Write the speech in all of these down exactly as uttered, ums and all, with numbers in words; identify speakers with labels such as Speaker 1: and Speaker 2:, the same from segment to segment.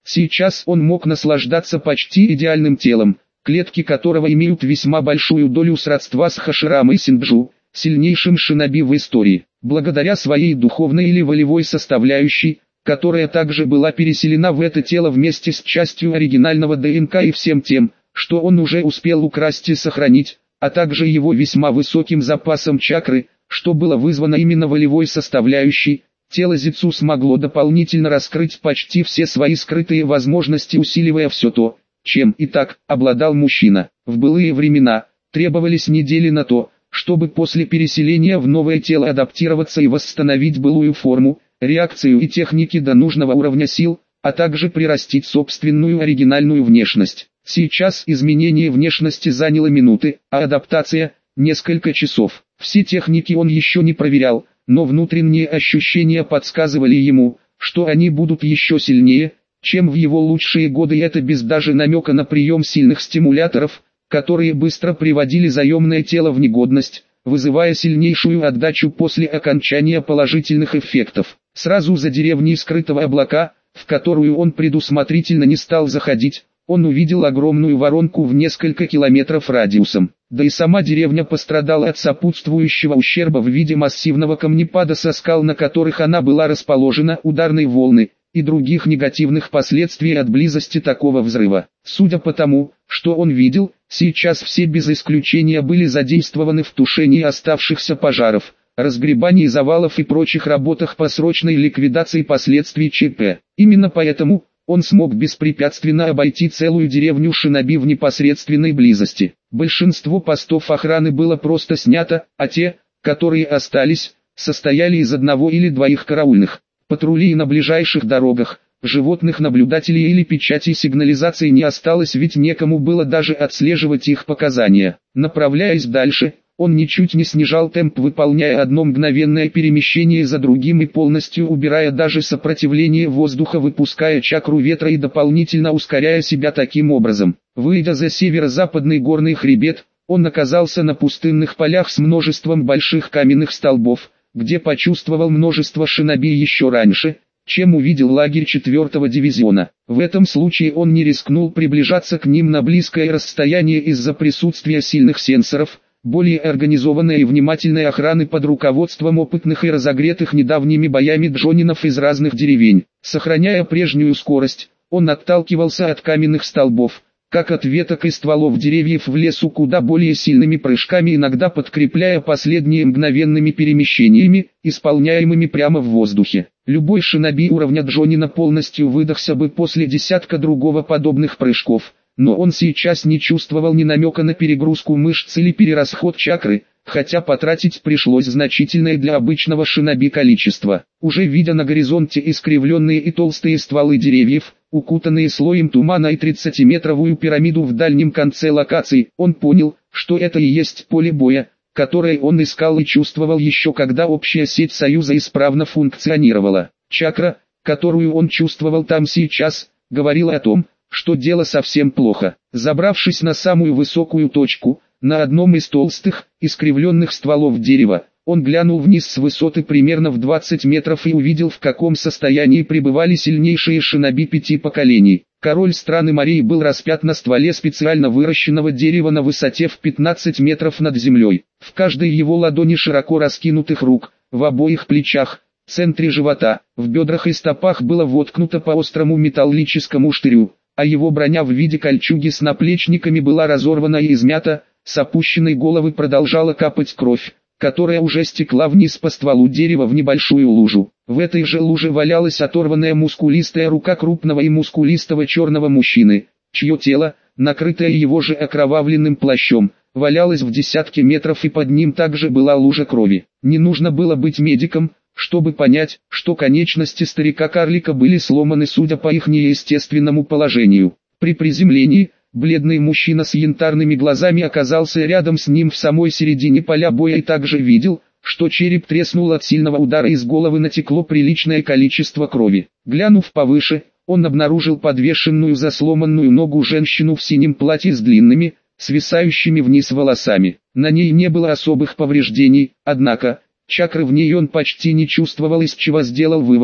Speaker 1: Сейчас он мог наслаждаться почти идеальным телом, клетки которого имеют весьма большую долю сродства с Хаширамой Синджу, сильнейшим шиноби в истории. Благодаря своей духовной или волевой составляющей, которая также была переселена в это тело вместе с частью оригинального ДНК и всем тем, что он уже успел украсть и сохранить, а также его весьма высоким запасом чакры, что было вызвано именно волевой составляющей, тело Зицу смогло дополнительно раскрыть почти все свои скрытые возможности, усиливая все то, чем и так обладал мужчина. В былые времена требовались недели на то, чтобы после переселения в новое тело адаптироваться и восстановить былую форму, реакцию и техники до нужного уровня сил, а также прирастить собственную оригинальную внешность. Сейчас изменение внешности заняло минуты, а адаптация – несколько часов. Все техники он еще не проверял, но внутренние ощущения подсказывали ему, что они будут еще сильнее, чем в его лучшие годы, и это без даже намека на прием сильных стимуляторов, которые быстро приводили заемное тело в негодность, вызывая сильнейшую отдачу после окончания положительных эффектов. Сразу за деревней скрытого облака, в которую он предусмотрительно не стал заходить, он увидел огромную воронку в несколько километров радиусом. Да и сама деревня пострадала от сопутствующего ущерба в виде массивного камнепада со скал, на которых она была расположена, ударной волны и других негативных последствий от близости такого взрыва. Судя по тому, что он видел, сейчас все без исключения были задействованы в тушении оставшихся пожаров, разгребании завалов и прочих работах по срочной ликвидации последствий ЧП. Именно поэтому он смог беспрепятственно обойти целую деревню шиноби в непосредственной близости. Большинство постов охраны было просто снято, а те, которые остались, состояли из одного или двоих караульных. Патрулей на ближайших дорогах, животных наблюдателей или печатей сигнализации не осталось, ведь некому было даже отслеживать их показания. Направляясь дальше, он ничуть не снижал темп, выполняя одно мгновенное перемещение за другим и полностью убирая даже сопротивление воздуха, выпуская чакру ветра и дополнительно ускоряя себя таким образом. Выйдя за северо-западный горный хребет, он оказался на пустынных полях с множеством больших каменных столбов, где почувствовал множество шиноби еще раньше, чем увидел лагерь четвертого дивизиона. В этом случае он не рискнул приближаться к ним на близкое расстояние из-за присутствия сильных сенсоров, более организованной и внимательной охраны под руководством опытных и разогретых недавними боями джонинов из разных деревень. Сохраняя прежнюю скорость, он отталкивался от каменных столбов, как от веток и стволов деревьев в лесу, куда более сильными прыжками, иногда подкрепляя последние мгновенными перемещениями, исполняемыми прямо в воздухе. Любой шиноби уровня джонина полностью выдохся бы после десятка другого подобных прыжков, но он сейчас не чувствовал ни намека на перегрузку мышц или перерасход чакры, хотя потратить пришлось значительное для обычного шиноби количество. Уже видя на горизонте искривленные и толстые стволы деревьев, укутанные слоем тумана, и тридцатиметровую пирамиду в дальнем конце локации, он понял, что это и есть поле боя, которое он искал и чувствовал еще когда общая сеть Союза исправно функционировала. Чакра, которую он чувствовал там сейчас, говорила о том, что дело совсем плохо. Забравшись на самую высокую точку, на одном из толстых, искривленных стволов дерева, он глянул вниз с высоты примерно в двадцать метров и увидел, в каком состоянии пребывали сильнейшие шиноби пяти поколений. Король страны морей был распят на стволе специально выращенного дерева на высоте в пятнадцать метров над землей. В каждой его ладони широко раскинутых рук, в обоих плечах, в центре живота, в бедрах и стопах было воткнуто по острому металлическому штырю, а его броня в виде кольчуги с наплечниками была разорвана и измята, с опущенной головы продолжала капать кровь, которая уже стекла вниз по стволу дерева в небольшую лужу. В этой же луже валялась оторванная мускулистая рука крупного и мускулистого черного мужчины, чье тело, накрытое его же окровавленным плащом, валялось в десятке метров, и под ним также была лужа крови. Не нужно было быть медиком, чтобы понять, что конечности старика-карлика были сломаны, судя по их неестественному положению. При приземлении, бледный мужчина с янтарными глазами оказался рядом с ним в самой середине поля боя и также видел, что череп треснул от сильного удара, из головы натекло приличное количество крови. Глянув повыше, он обнаружил подвешенную за сломанную ногу женщину в синем платье с длинными, свисающими вниз волосами. На ней не было особых повреждений, однако чакры в ней он почти не чувствовал, из чего сделал вывод,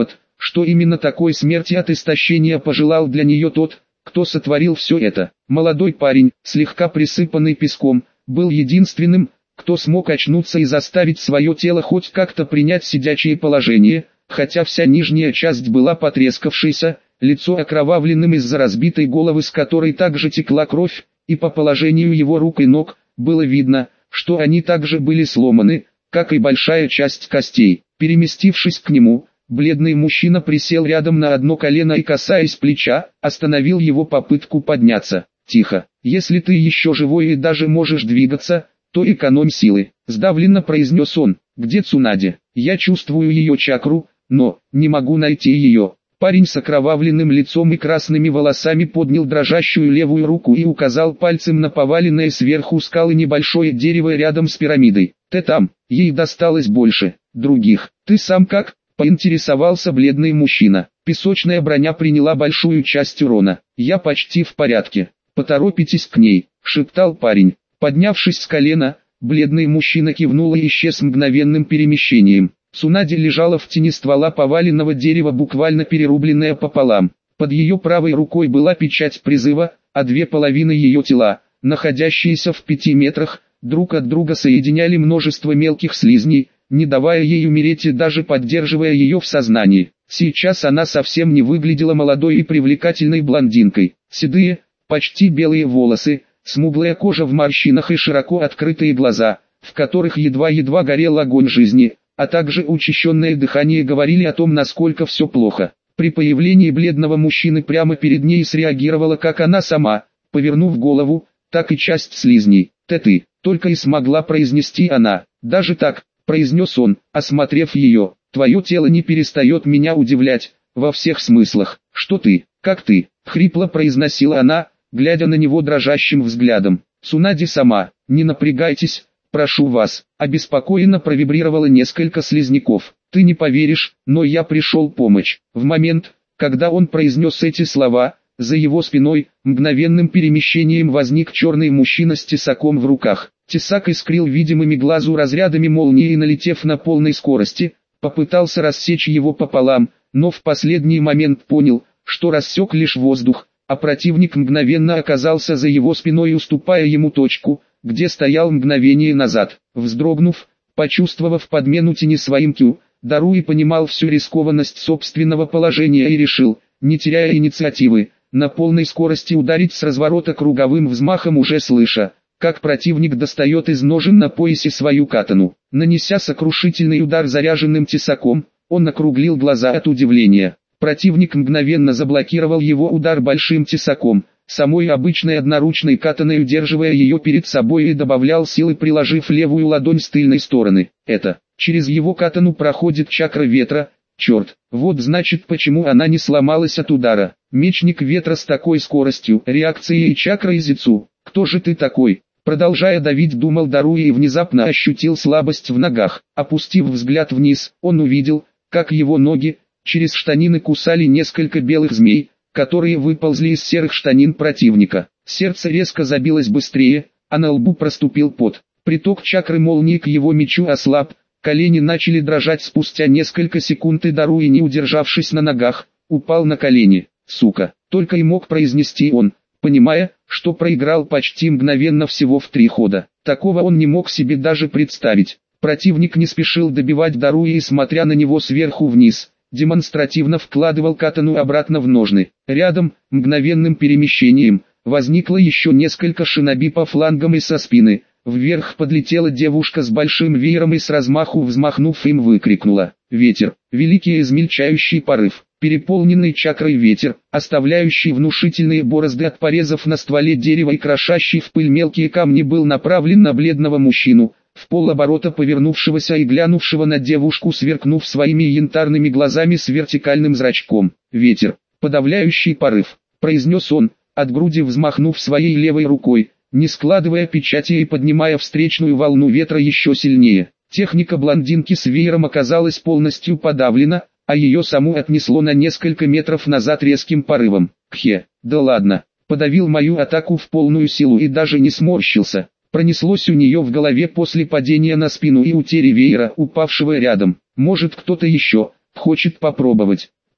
Speaker 1: что именно такой смерти от истощения пожелал для нее тот, кто сотворил все это. Молодой парень, слегка присыпанный песком, был единственным, кто смог очнуться и заставить свое тело хоть как-то принять сидячее положение, хотя вся нижняя часть была потрескавшейся, лицо окровавленным из-за разбитой головы, с которой также текла кровь, и по положению его рук и ног, было видно, что они также были сломаны, как и большая часть костей. Переместившись к нему, бледный мужчина присел рядом на одно колено и, касаясь плеча, остановил его попытку подняться. «Тихо, если ты еще живой и даже можешь двигаться, то экономь силы», — сдавленно произнес он. «Где Цунади? Я чувствую ее чакру, но не могу найти ее». Парень с окровавленным лицом и красными волосами поднял дрожащую левую руку и указал пальцем на поваленное сверху скалы небольшое дерево рядом с пирамидой. «Ты там, ей досталось больше других. Ты сам как?» — поинтересовался бледный мужчина. «Песочная броня приняла большую часть урона. Я почти в порядке. Поторопитесь к ней», — шептал парень. Поднявшись с колена, бледный мужчина кивнул и исчез мгновенным перемещением. Цунади лежала в тени ствола поваленного дерева, буквально перерубленная пополам. Под ее правой рукой была печать призыва, а две половины ее тела, находящиеся в пяти метрах, друг от друга соединяли множество мелких слизней, не давая ей умереть и даже поддерживая ее в сознании. Сейчас она совсем не выглядела молодой и привлекательной блондинкой. Седые, почти белые волосы, смуглая кожа в морщинах и широко открытые глаза, в которых едва-едва горел огонь жизни, а также учащенное дыхание говорили о том, насколько все плохо. При появлении бледного мужчины прямо перед ней среагировала как она сама, повернув голову, так и часть слизней. «Ты ты», только и смогла произнести она. «Даже так», произнес он, осмотрев ее, «твое тело не перестает меня удивлять, во всех смыслах». «Что ты, как ты?» — хрипло произносила она, глядя на него дрожащим взглядом. «Цунади сама, не напрягайтесь, прошу вас», — обеспокоенно провибрировало несколько слизняков. «Ты не поверишь, но я пришел помочь». В момент, когда он произнес эти слова, за его спиной, мгновенным перемещением возник черный мужчина с тесаком в руках. Тесак искрил видимыми глазу разрядами молнии и, налетев на полной скорости, попытался рассечь его пополам, но в последний момент понял, что рассек лишь воздух, а противник мгновенно оказался за его спиной, уступая ему точку, где стоял мгновение назад. Вздрогнув, почувствовав подмену тени своим кю, Даруи понимал всю рискованность собственного положения и решил, не теряя инициативы, на полной скорости ударить с разворота круговым взмахом, уже слыша, как противник достает из ножен на поясе свою катану. Нанеся сокрушительный удар заряженным тесаком, он округлил глаза от удивления. Противник мгновенно заблокировал его удар большим тесаком, самой обычной одноручной катаной удерживая ее перед собой, и добавлял силы, приложив левую ладонь с тыльной стороны. Это, через его катану проходит чакра ветра. Черт, вот значит почему она не сломалась от удара. Мечник ветра с такой скоростью, реакцией и чакрой Зицу. Кто же ты такой? Продолжая давить, думал Даруи, и внезапно ощутил слабость в ногах. Опустив взгляд вниз, он увидел, как его ноги, через штанины кусали несколько белых змей, которые выползли из серых штанин противника. Сердце резко забилось быстрее, а на лбу проступил пот. Приток чакры молнии к его мечу ослаб, колени начали дрожать спустя несколько секунд, и Даруи, не удержавшись на ногах, упал на колени. «Сука!» — только и мог произнести он, понимая, что проиграл почти мгновенно, всего в три хода. Такого он не мог себе даже представить. Противник не спешил добивать Даруи и, смотря на него сверху вниз, демонстративно вкладывал катану обратно в ножны. Рядом, мгновенным перемещением, возникло еще несколько шиноби по флангам и со спины. Вверх подлетела девушка с большим веером и, с размаху взмахнув им, выкрикнула: «Ветер, великий измельчающий порыв!» Переполненный чакрой ветер, оставляющий внушительные борозды от порезов на стволе дерева и крошащий в пыль мелкие камни, был направлен на бледного мужчину, в полоборота повернувшегося и глянувшего на девушку, сверкнув своими янтарными глазами с вертикальным зрачком. «Ветер, подавляющий порыв», — произнес он, от груди взмахнув своей левой рукой, не складывая печати и поднимая встречную волну ветра еще сильнее. Техника блондинки с веером оказалась полностью подавлена, а ее саму отнесло на несколько метров назад резким порывом. «Кхе, да ладно, подавил мою атаку в полную силу и даже не сморщился», пронеслось у нее в голове после падения на спину и утери веера, упавшего рядом. «Может, кто-то еще хочет попробовать?»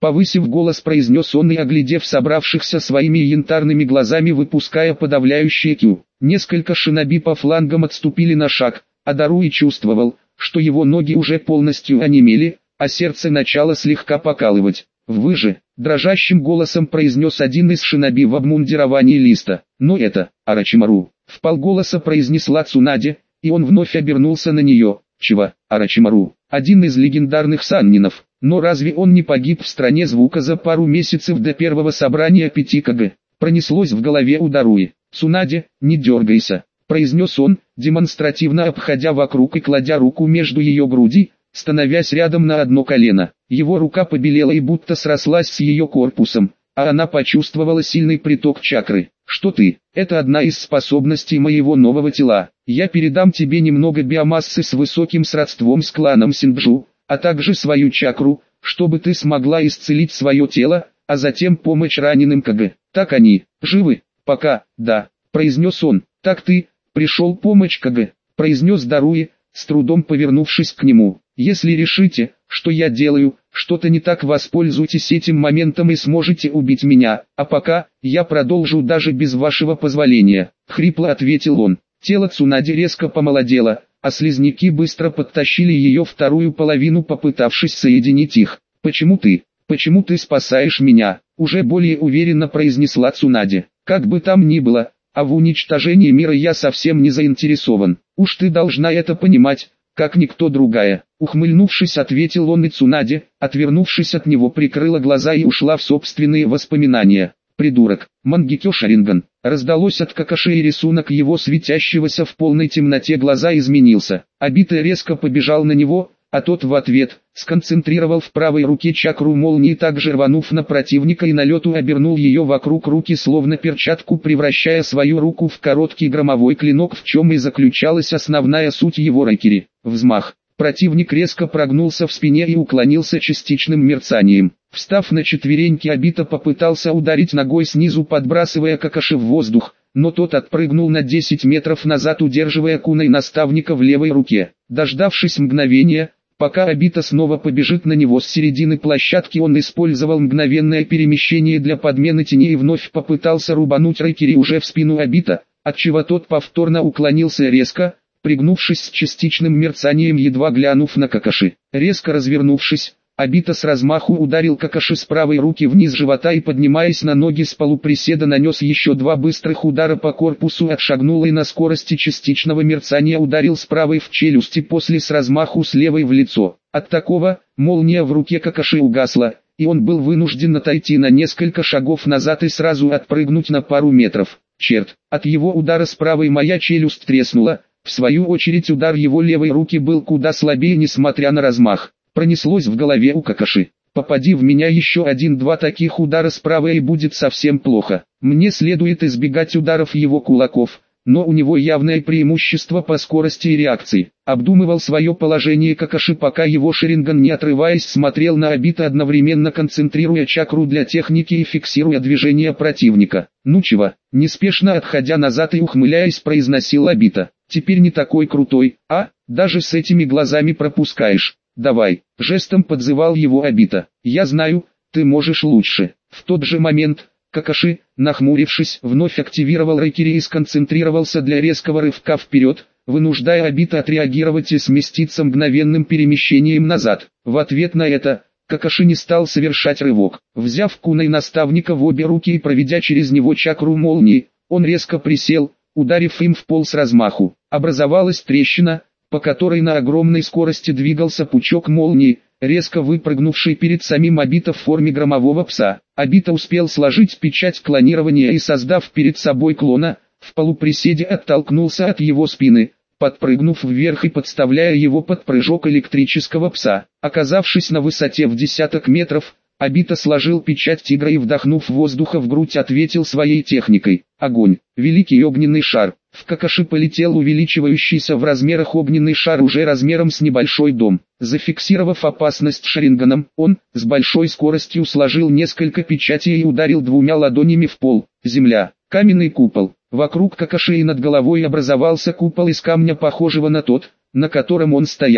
Speaker 1: Повысив голос, произнес он и, оглядев собравшихся своими янтарными глазами, выпуская подавляющее кю. Несколько шиноби по флангам отступили на шаг, а Даруи чувствовал, что его ноги уже полностью онемели, а сердце начало слегка покалывать. «Вы же», — дрожащим голосом произнес один из шиноби в обмундировании Листа. «Но это, Орочимару», — вполголоса произнесла Цунаде, и он вновь обернулся на нее. «Чего, Орочимару? Один из легендарных саннинов. Но разве он не погиб в стране звука за пару месяцев до первого собрания пяти кг?» Пронеслось в голове у Даруи. «Цунаде, не дергайся», — произнес он, демонстративно обходя вокруг и кладя руку между ее груди, становясь рядом на одно колено. Его рука побелела и будто срослась с ее корпусом, а она почувствовала сильный приток чакры. «Что ты? Это одна из способностей моего нового тела. Я передам тебе немного биомассы с высоким сродством с кланом Синджу, а также свою чакру, чтобы ты смогла исцелить свое тело, а затем помочь раненым КГ. Так они, живы? Пока, да», — произнес он. «Так ты, пришел помочь КГ», — произнес Даруи, с трудом повернувшись к нему. «Если решите, что я делаю что-то не так, воспользуйтесь этим моментом и сможете убить меня, а пока, я продолжу даже без вашего позволения», — хрипло ответил он. Тело Цунаде резко помолодело, а слизняки быстро подтащили ее вторую половину, попытавшись соединить их. «Почему ты, почему ты спасаешь меня?» — уже более уверенно произнесла Цунаде. «Как бы там ни было, а в уничтожении мира я совсем не заинтересован. Уж ты должна это понимать, как никто другая». Ухмыльнувшись, ответил он, и Цунаде, отвернувшись от него, прикрыла глаза и ушла в собственные воспоминания. «Придурок, Мангекё Шаринган!» Раздалось от Какаши, и рисунок его светящегося в полной темноте глаза изменился. Обита резко побежал на него, а тот в ответ сконцентрировал в правой руке чакру молнии, также рванув на противника и на лету обернул ее вокруг руки словно перчатку, превращая свою руку в короткий громовой клинок, в чем и заключалась основная суть его ракири. Взмах. Противник резко прогнулся в спине и уклонился частичным мерцанием. Встав на четвереньки, Обита попытался ударить ногой снизу, подбрасывая Какаши в воздух, но тот отпрыгнул на десять метров назад, удерживая куной наставника в левой руке. Дождавшись мгновения, пока Обита снова побежит на него с середины площадки, он использовал мгновенное перемещение для подмены тени и вновь попытался рубануть ракири уже в спину Обита, отчего тот повторно уклонился резко, пригнувшись с частичным мерцанием, едва глянув на Какаши. Резко развернувшись, Обита с размаху ударил Какаши с правой руки вниз живота и, поднимаясь на ноги с полуприседа, нанес еще два быстрых удара по корпусу, отшагнул и на скорости частичного мерцания ударил с правой в челюсти, после с размаху с левой в лицо. От такого, молния в руке Какаши угасла, и он был вынужден отойти на несколько шагов назад и сразу отпрыгнуть на пару метров. Черт, от его удара с правой моя челюсть треснула. В свою очередь удар его левой руки был куда слабее, несмотря на размах. Пронеслось в голове у Какаши. «Попади в меня еще один-два таких удара справа и будет совсем плохо. Мне следует избегать ударов его кулаков, но у него явное преимущество по скорости и реакции». Обдумывал свое положение Какаши, пока его Шаринган, не отрываясь, смотрел на Обита, одновременно концентрируя чакру для техники и фиксируя движение противника. «Ну чего?» — неспешно отходя назад и ухмыляясь, произносил Обита. «Теперь не такой крутой, а? Даже с этими глазами пропускаешь. Давай!» — жестом подзывал его Обита. «Я знаю, ты можешь лучше». В тот же момент Какаши, нахмурившись, вновь активировал ракири и сконцентрировался для резкого рывка вперед, вынуждая Обита отреагировать и сместиться мгновенным перемещением назад. В ответ на это, Какаши не стал совершать рывок. Взяв куной наставника в обе руки и проведя через него чакру молнии, он резко присел, ударив им в пол с размаху. Образовалась трещина, по которой на огромной скорости двигался пучок молнии, резко выпрыгнувший перед самим Обита в форме громового пса. Обита успел сложить печать клонирования и, создав перед собой клона, в полуприседе оттолкнулся от его спины, подпрыгнув вверх и подставляя его под прыжок электрического пса. Оказавшись на высоте в десяток метров, Обита сложил печать тигра и, вдохнув воздуха в грудь, ответил своей техникой. Огонь. Великий огненный шар. В Какаши полетел увеличивающийся в размерах огненный шар уже размером с небольшой дом. Зафиксировав опасность Шаринганом, он, с большой скоростью, сложил несколько печатей и ударил двумя ладонями в пол. Земля. Каменный купол. Вокруг Какаши и над головой образовался купол из камня, похожего на тот, на котором он стоял.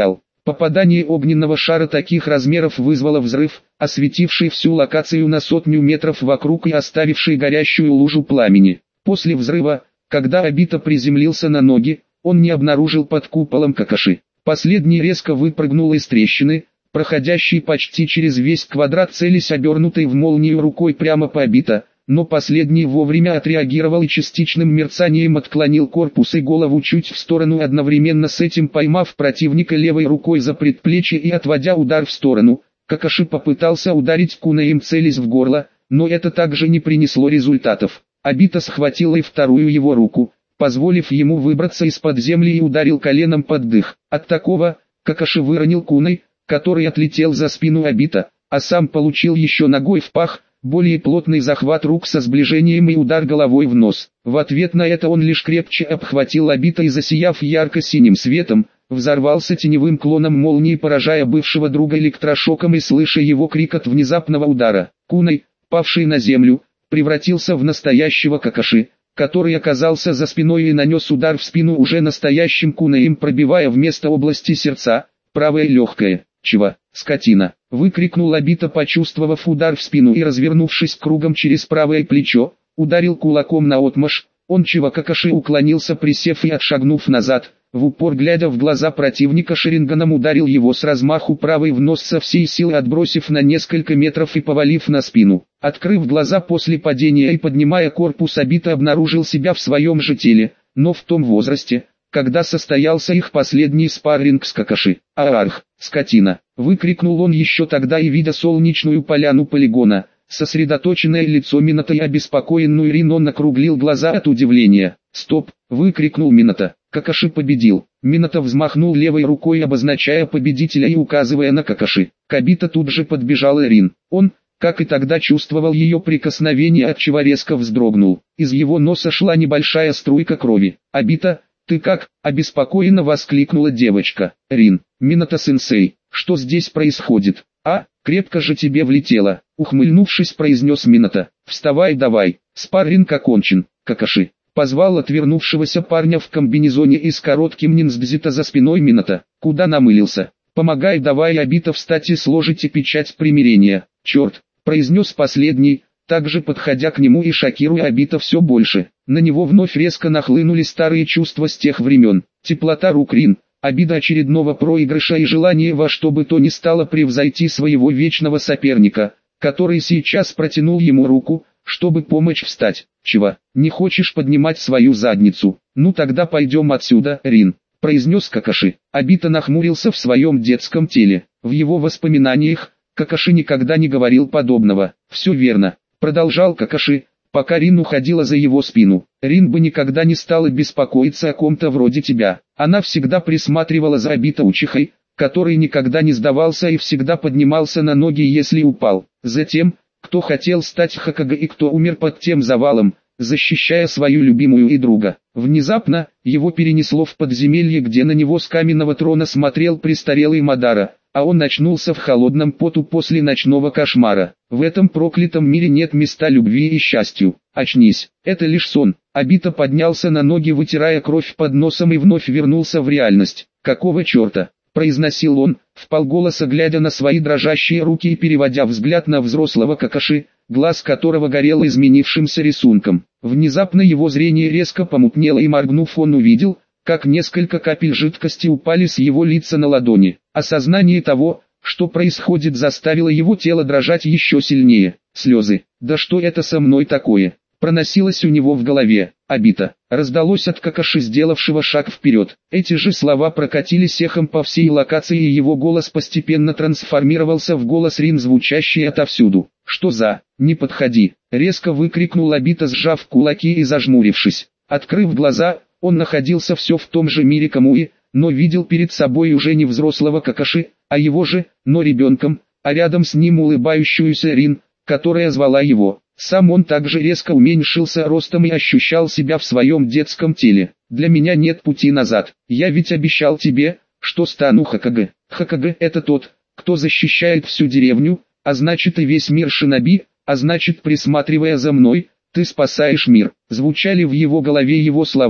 Speaker 1: Попадание огненного шара таких размеров вызвало взрыв, осветивший всю локацию на сотню метров вокруг и оставивший горящую лужу пламени. После взрыва, когда Обита приземлился на ноги, он не обнаружил под куполом Какаши. Последний резко выпрыгнул из трещины, проходящий почти через весь квадрат, целясь обернутой в молнию рукой прямо по Обита, но последний вовремя отреагировал и частичным мерцанием отклонил корпус и голову чуть в сторону, одновременно с этим поймав противника левой рукой за предплечье и отводя удар в сторону. Какаши попытался ударить Кунаем, целясь в горло, но это также не принесло результатов. Обита схватила и вторую его руку, позволив ему выбраться из-под земли, и ударил коленом под дых. От такого, Какаши выронил Кунай, который отлетел за спину Обита, а сам получил еще ногой в пах, более плотный захват рук со сближением и удар головой в нос. В ответ на это он лишь крепче обхватил Обита и, засияв ярко-синим светом, взорвался теневым клоном молнии, поражая бывшего друга электрошоком, и слыша его крик от внезапного удара, Кунай, павший на землю, превратился в настоящего Какаши, который оказался за спиной и нанес удар в спину уже настоящим Кунаем, пробивая вместо области сердца правое легкое. «Чего, скотина!» — выкрикнул Обита, почувствовав удар в спину, и, развернувшись кругом через правое плечо, ударил кулаком наотмашь. Он Чего Какаши уклонился, присев и отшагнув назад, в упор глядя в глаза противника, шаринганом ударил его с размаху правой в нос со всей силы, отбросив на несколько метров и повалив на спину. Открыв глаза после падения и поднимая корпус, Обита обнаружил себя в своем же теле, но в том возрасте, когда состоялся их последний спарринг с Какаши. «Аарх, скотина!» — выкрикнул он еще тогда, и, видя солнечную поляну полигона, сосредоточенное лицо Минато и обеспокоенную Рин, он округлил глаза от удивления. «Стоп!» — выкрикнул Минато. «Какаши победил!» Минато взмахнул левой рукой, обозначая победителя и указывая на Какаши. К Обита тут же подбежал Рин. Он, как и тогда, чувствовал ее прикосновение, отчего резко вздрогнул. Из его носа шла небольшая струйка крови. «Обита, ты как?» — обеспокоенно воскликнула девочка. «Рин, Минато-сенсей, что здесь происходит?» «А, крепко же тебе влетело», — ухмыльнувшись, произнес Минато. «Вставай давай, спарринг окончен». Какаши позвал отвернувшегося парня в комбинезоне и с коротким ниндзя за спиной Минато. «Куда намылился? Помогай давай!» Обита встать и сложите печать примирения. «Черт!» — произнес последний, также подходя к нему и шокируя Обита все больше. На него вновь резко нахлынули старые чувства с тех времен. Теплота рук Рин, обида очередного проигрыша и желание во что бы то ни стало превзойти своего вечного соперника, который сейчас протянул ему руку, чтобы помочь встать. «Чего, не хочешь поднимать свою задницу? Ну тогда пойдем отсюда, Рин», — произнес Какаши. Обита нахмурился в своем детском теле. В его воспоминаниях Какаши никогда не говорил подобного. «Все верно», — продолжал Какаши, пока Рин уходила за его спину. «Рин бы никогда не стала беспокоиться о ком-то вроде тебя. Она всегда присматривала за Обита учихой, который никогда не сдавался и всегда поднимался на ноги, если упал. Затем, кто хотел стать Хокаге и кто умер под тем завалом, защищая свою любимую и друга. Внезапно, его перенесло в подземелье, где на него с каменного трона смотрел престарелый Мадара, а он очнулся в холодном поту после ночного кошмара. В этом проклятом мире нет места любви и счастью. Очнись, это лишь сон». Обита поднялся на ноги, вытирая кровь под носом, и вновь вернулся в реальность. «Какого черта?» — произносил он, вполголоса глядя на свои дрожащие руки и переводя взгляд на взрослого Какаши, глаз которого горел изменившимся рисунком. Внезапно его зрение резко помутнело, и, моргнув, он увидел, как несколько капель жидкости упали с его лица на ладони. Осознание того, что происходит, заставило его тело дрожать еще сильнее. Слезы. «Да что это со мной такое?» проносилось у него в голове. «Обита!» раздалось от Какаши, сделавшего шаг вперед. Эти же слова прокатились эхом по всей локации, и его голос постепенно трансформировался в голос Рин, звучащий отовсюду. «Что за? Не подходи!» резко выкрикнул Обита, сжав кулаки и зажмурившись. Открыв глаза, он находился все в том же мире Камуи, но видел перед собой уже не взрослого Какаши, а его же, но ребенком, а рядом с ним улыбающуюся Рин, которая звала его. Сам он также резко уменьшился ростом и ощущал себя в своем детском теле. «Для меня нет пути назад. Я ведь обещал тебе, что стану Хокаге. Хокаге — это тот, кто защищает всю деревню, а значит и весь мир шиноби, а значит, присматривая за мной, ты спасаешь мир». Звучали в его голове его слова,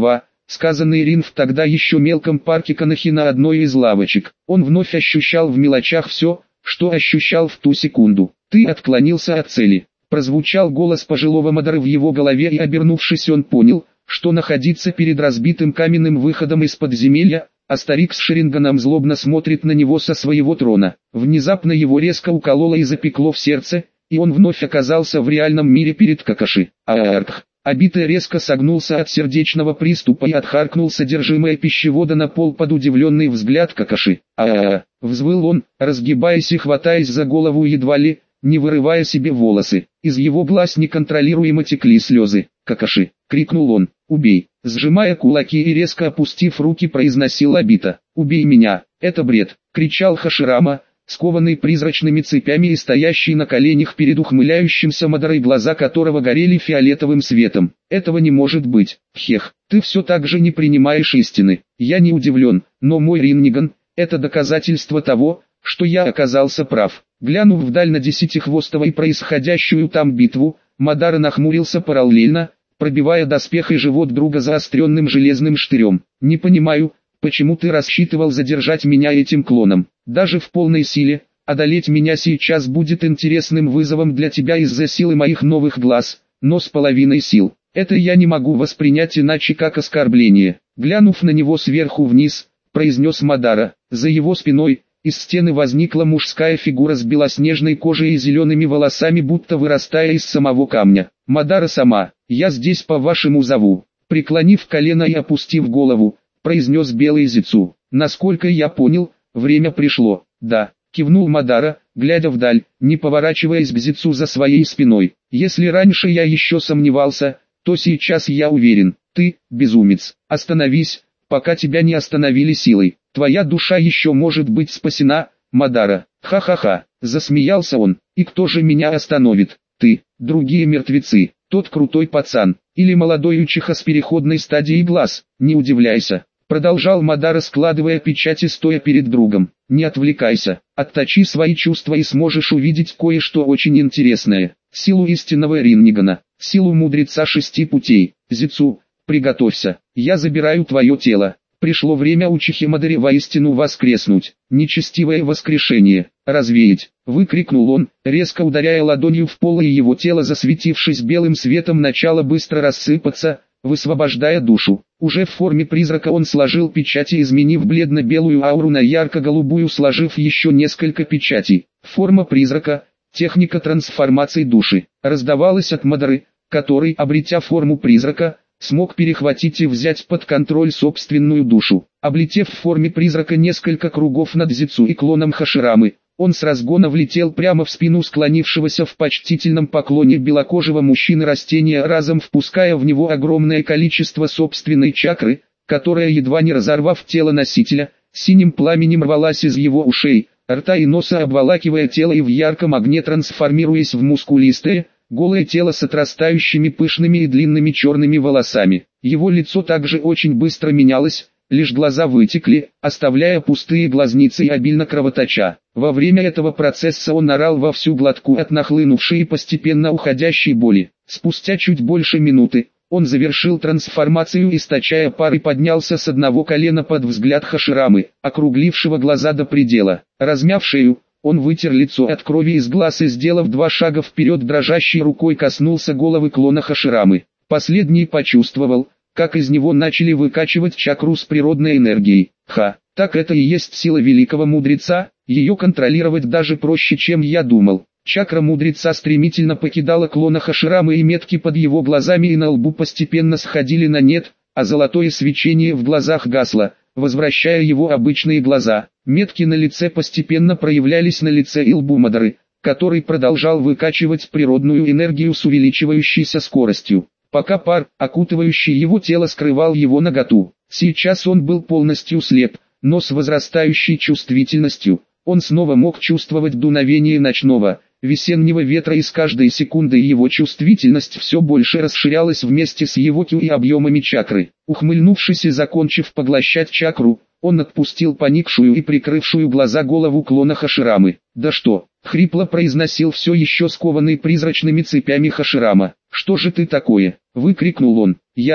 Speaker 1: сказанные Рин в тогда еще мелком парке Канахи на одной из лавочек. Он вновь ощущал в мелочах все, что ощущал в ту секунду. «Ты отклонился от цели», — прозвучал голос пожилого Мадары в его голове, и обернувшись он понял, что находиться перед разбитым каменным выходом из подземелья, а старик с Шеринганом злобно смотрит на него со своего трона. Внезапно его резко укололо и запекло в сердце, и он вновь оказался в реальном мире перед Какаши. Аарх. Обитый резко согнулся от сердечного приступа и отхаркнул содержимое пищевода на пол под удивленный взгляд Какаши. «А-а-а!» — взвыл он, разгибаясь и хватаясь за голову, едва ли не вырывая себе волосы. Из его глаз неконтролируемо текли слезы. «Какаши!» — крикнул он. «Убей!» — сжимая кулаки и резко опустив руки, произносил Обита. «Убей меня! Это бред!» — кричал Хаширама, скованный призрачными цепями и стоящий на коленях перед ухмыляющимся Мадарой, глаза которого горели фиолетовым светом. «Этого не может быть! Хех, ты все так же не принимаешь истины!» «Я не удивлен, но мой Ринниган — это доказательство того, что я оказался прав». Глянув вдаль на десятихвостого и происходящую там битву, Мадара нахмурился параллельно, пробивая доспех и живот друга заостренным железным штырем. «Не понимаю, почему ты рассчитывал задержать меня этим клоном? Даже в полной силе, одолеть меня сейчас будет интересным вызовом для тебя из-за силы моих новых глаз, но с половиной сил. Это я не могу воспринять иначе как оскорбление». Глянув на него сверху вниз, произнес Мадара. За его спиной из стены возникла мужская фигура с белоснежной кожей и зелеными волосами, будто вырастая из самого камня. «Мадара сама, я здесь по вашему зову», — преклонив колено и опустив голову, произнес белый Зицу. «Насколько я понял, время пришло». «Да», — кивнул Мадара, глядя вдаль, не поворачиваясь к Зицу за своей спиной. «Если раньше я еще сомневался, то сейчас я уверен. Ты, безумец, остановись, пока тебя не остановили силой. Твоя душа еще может быть спасена, Мадара». «Ха-ха-ха», — засмеялся он. «И кто же меня остановит? Ты, другие мертвецы, тот крутой пацан, или молодой учиха с переходной стадией глаз? Не удивляйся», — продолжал Мадара, складывая печати стоя перед другом. «Не отвлекайся, отточи свои чувства и сможешь увидеть кое-что очень интересное. Силу истинного Риннигана, силу мудреца шести путей. Зицу, приготовься, я забираю твое тело». Пришло время учихи Мадаре воистину воскреснуть. «Нечестивое воскрешение! Развеять!» — выкрикнул он, резко ударяя ладонью в пол, и его тело, засветившись белым светом, начало быстро рассыпаться, высвобождая душу. Уже в форме призрака он сложил печати, изменив бледно-белую ауру на ярко-голубую, сложив еще несколько печатей. Форма призрака, техника трансформации души, раздавалась от Мадары, который, обретя форму призрака, смог перехватить и взять под контроль собственную душу. Облетев в форме призрака несколько кругов над Зицу и клоном Хаширамы, он с разгона влетел прямо в спину склонившегося в почтительном поклоне белокожего мужчины растения, разом впуская в него огромное количество собственной чакры, которая, едва не разорвав тело носителя, синим пламенем рвалась из его ушей, рта и носа, обволакивая тело и в ярком огне трансформируясь в мускулистое, голое тело с отрастающими пышными и длинными черными волосами. Его лицо также очень быстро менялось, лишь глаза вытекли, оставляя пустые глазницы и обильно кровоточа. Во время этого процесса он орал во всю глотку от нахлынувшей и постепенно уходящей боли. Спустя чуть больше минуты, он завершил трансформацию, источая пар, и поднялся с одного колена под взгляд Хаширамы, округлившего глаза до предела. Размяв шею, он вытер лицо от крови из глаз и, сделав два шага вперед, дрожащей рукой коснулся головы клона Хаширамы. Последний почувствовал, как из него начали выкачивать чакру с природной энергией. Ха, так это и есть сила великого мудреца, ее контролировать даже проще, чем я думал. Чакра мудреца стремительно покидала клона Хаширамы, и метки под его глазами и на лбу постепенно сходили на нет, а золотое свечение в глазах гасло, возвращая его обычные глаза. Метки на лице постепенно проявлялись на лице и лбу Мадары, который продолжал выкачивать природную энергию с увеличивающейся скоростью, пока пар, окутывающий его тело, скрывал его наготу. Сейчас он был полностью слеп, но с возрастающей чувствительностью, он снова мог чувствовать дуновение ночного, весеннего ветра, и с каждой секундой его чувствительность все больше расширялась вместе с его кю и объемами чакры. Ухмыльнувшись и закончив поглощать чакру, он отпустил поникшую и прикрывшую глаза голову клона Хаширамы. «Да что?» — хрипло произносил все еще скованный призрачными цепями Хаширама. «Что же ты такое?» — выкрикнул он. «Я,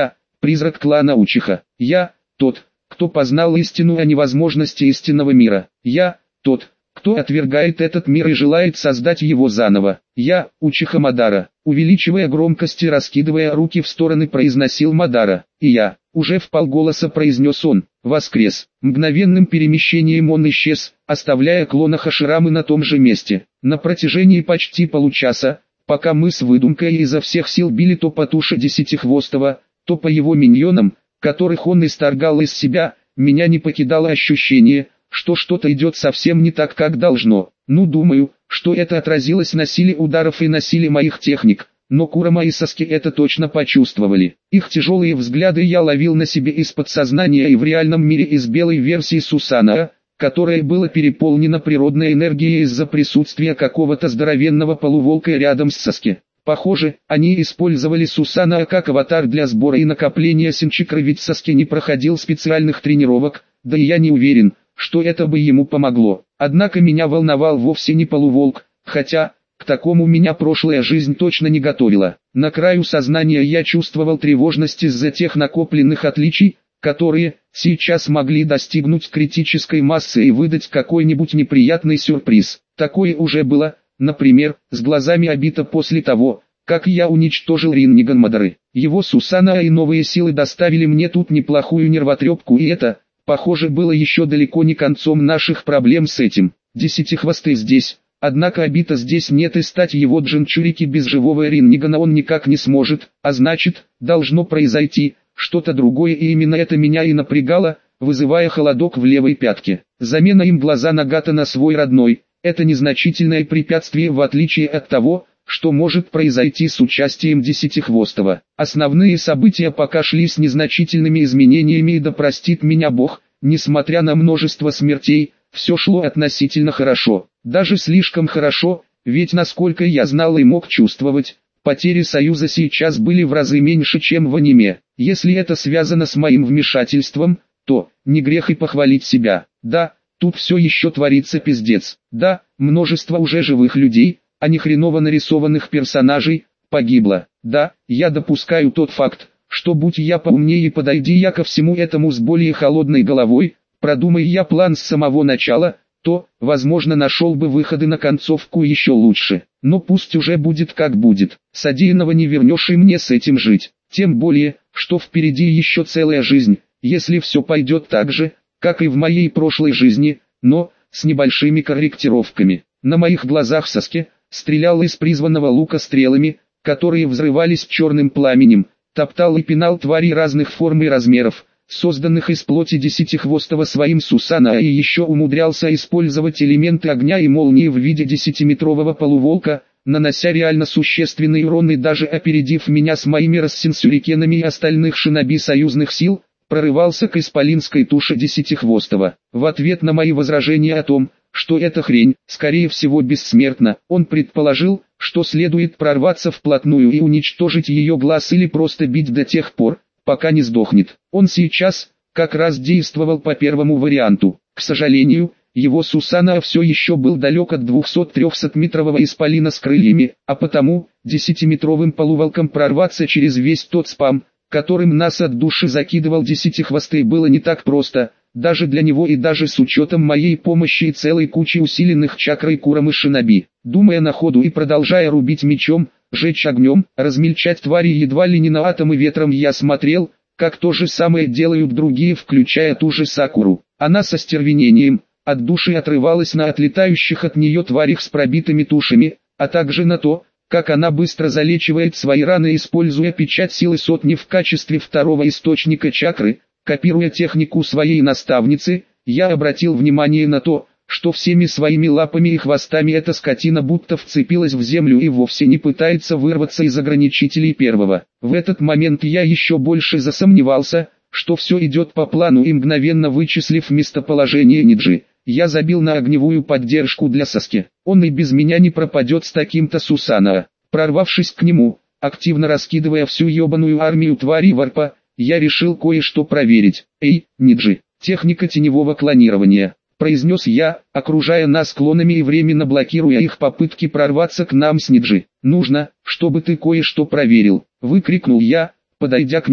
Speaker 1: призрак клана Учиха. Я, тот, кто познал истину о невозможности истинного мира. Я, тот, кто отвергает этот мир и желает создать его заново. Я, Учиха Мадара, увеличивая громкость и раскидывая руки в стороны, произносил Мадара. И я, уже вполголоса произнес он, воскрес. Мгновенным перемещением он исчез, оставляя клона Хаширамы на том же месте. На протяжении почти получаса, пока мы с выдумкой изо всех сил били то по туше Десятихвостого, то по его миньонам, которых он исторгал из себя, меня не покидало ощущение, что что-то идет совсем не так, как должно. Ну, думаю, что это отразилось на силе ударов и на силе моих техник, но Курама и Саски это точно почувствовали. Их тяжелые взгляды я ловил на себе из подсознания и в реальном мире из белой версии Сусанаа, которая была переполнена природной энергией из-за присутствия какого-то здоровенного полуволка рядом с Саски. Похоже, они использовали Сусанаа как аватар для сбора и накопления синчакры, ведь Саски не проходил специальных тренировок, да и я не уверен, что это бы ему помогло. Однако меня волновал вовсе не полуволк, хотя, к такому меня прошлая жизнь точно не готовила. На краю сознания я чувствовал тревожность из-за тех накопленных отличий, которые сейчас могли достигнуть критической массы и выдать какой-нибудь неприятный сюрприз. Такое уже было, например, с глазами Обита после того, как я уничтожил Ринниган Мадары. Его Сусанаа и новые силы доставили мне тут неплохую нервотрепку, и это, похоже, было еще далеко не концом наших проблем с этим. Десятихвостый здесь, однако Обита здесь нет, и стать его Джинчурики без живого Риннигана он никак не сможет, а значит, должно произойти что-то другое, и именно это меня и напрягало, вызывая холодок в левой пятке. Замена им глаза Нагата на свой родной – это незначительное препятствие в отличие от того, что может произойти с участием Десятихвостого. Основные события пока шли с незначительными изменениями, и да простит меня Бог, несмотря на множество смертей, все шло относительно хорошо. Даже слишком хорошо, ведь насколько я знал и мог чувствовать, потери Союза сейчас были в разы меньше, чем в аниме. Если это связано с моим вмешательством, то не грех и похвалить себя. Да, тут все еще творится пиздец. Да, множество уже живых людей, а не хреново нарисованных персонажей, погибло. Да, я допускаю тот факт, что будь я поумнее и подойди я ко всему этому с более холодной головой, продумай я план с самого начала, то, возможно, нашел бы выходы на концовку еще лучше. Но пусть уже будет как будет. Содеянного не вернешь, и мне с этим жить. Тем более, что впереди еще целая жизнь, если все пойдет так же, как и в моей прошлой жизни, но с небольшими корректировками. На моих глазах Саски стрелял из призванного лука стрелами, которые взрывались черным пламенем, топтал и пинал тварей разных форм и размеров, созданных из плоти Десятихвостого своим Сусанаа, и еще умудрялся использовать элементы огня и молнии в виде десятиметрового полуволка, нанося реально существенный урон и даже опередив меня с моими рассенсюрикенами и остальных шиноби союзных сил, прорывался к исполинской туше Десятихвостого. В ответ на мои возражения о том, что эта хрень, скорее всего, бессмертна, он предположил, что следует прорваться вплотную и уничтожить ее глаз или просто бить до тех пор, пока не сдохнет. Он сейчас, как раз действовал по первому варианту. К сожалению, его Сусанаа все еще был далек от двухсот-трехсотметрового исполина с крыльями, а потому, десятиметровым полуволком прорваться через весь тот спам, которым нас от души закидывал Десятихвостый, было не так просто, даже для него и даже с учетом моей помощи и целой кучи усиленных чакрой Курамы шиноби. Думая на ходу и продолжая рубить мечом, жечь огнем, размельчать твари едва ли не на атомы ветром, я смотрел, как то же самое делают другие, включая ту же Сакуру. Она со стервенением, от души отрывалась на отлетающих от нее тварях с пробитыми тушами, а также на то, как она быстро залечивает свои раны, используя печать силы сотни в качестве второго источника чакры. Копируя технику своей наставницы, я обратил внимание на то, что всеми своими лапами и хвостами эта скотина будто вцепилась в землю и вовсе не пытается вырваться из ограничителей первого. В этот момент я еще больше засомневался, что все идет по плану, и мгновенно вычислив местоположение Ниджи, я забил на огневую поддержку для Саски. Он и без меня не пропадет с таким-то Сусанаа. Прорвавшись к нему, активно раскидывая всю ебаную армию тварей варпа, я решил кое-что проверить. «Эй, Ниджи, техника теневого клонирования», — произнес я, окружая нас клонами и временно блокируя их попытки прорваться к нам с Ниджи. «Нужно, чтобы ты кое-что проверил», — выкрикнул я, подойдя к нему.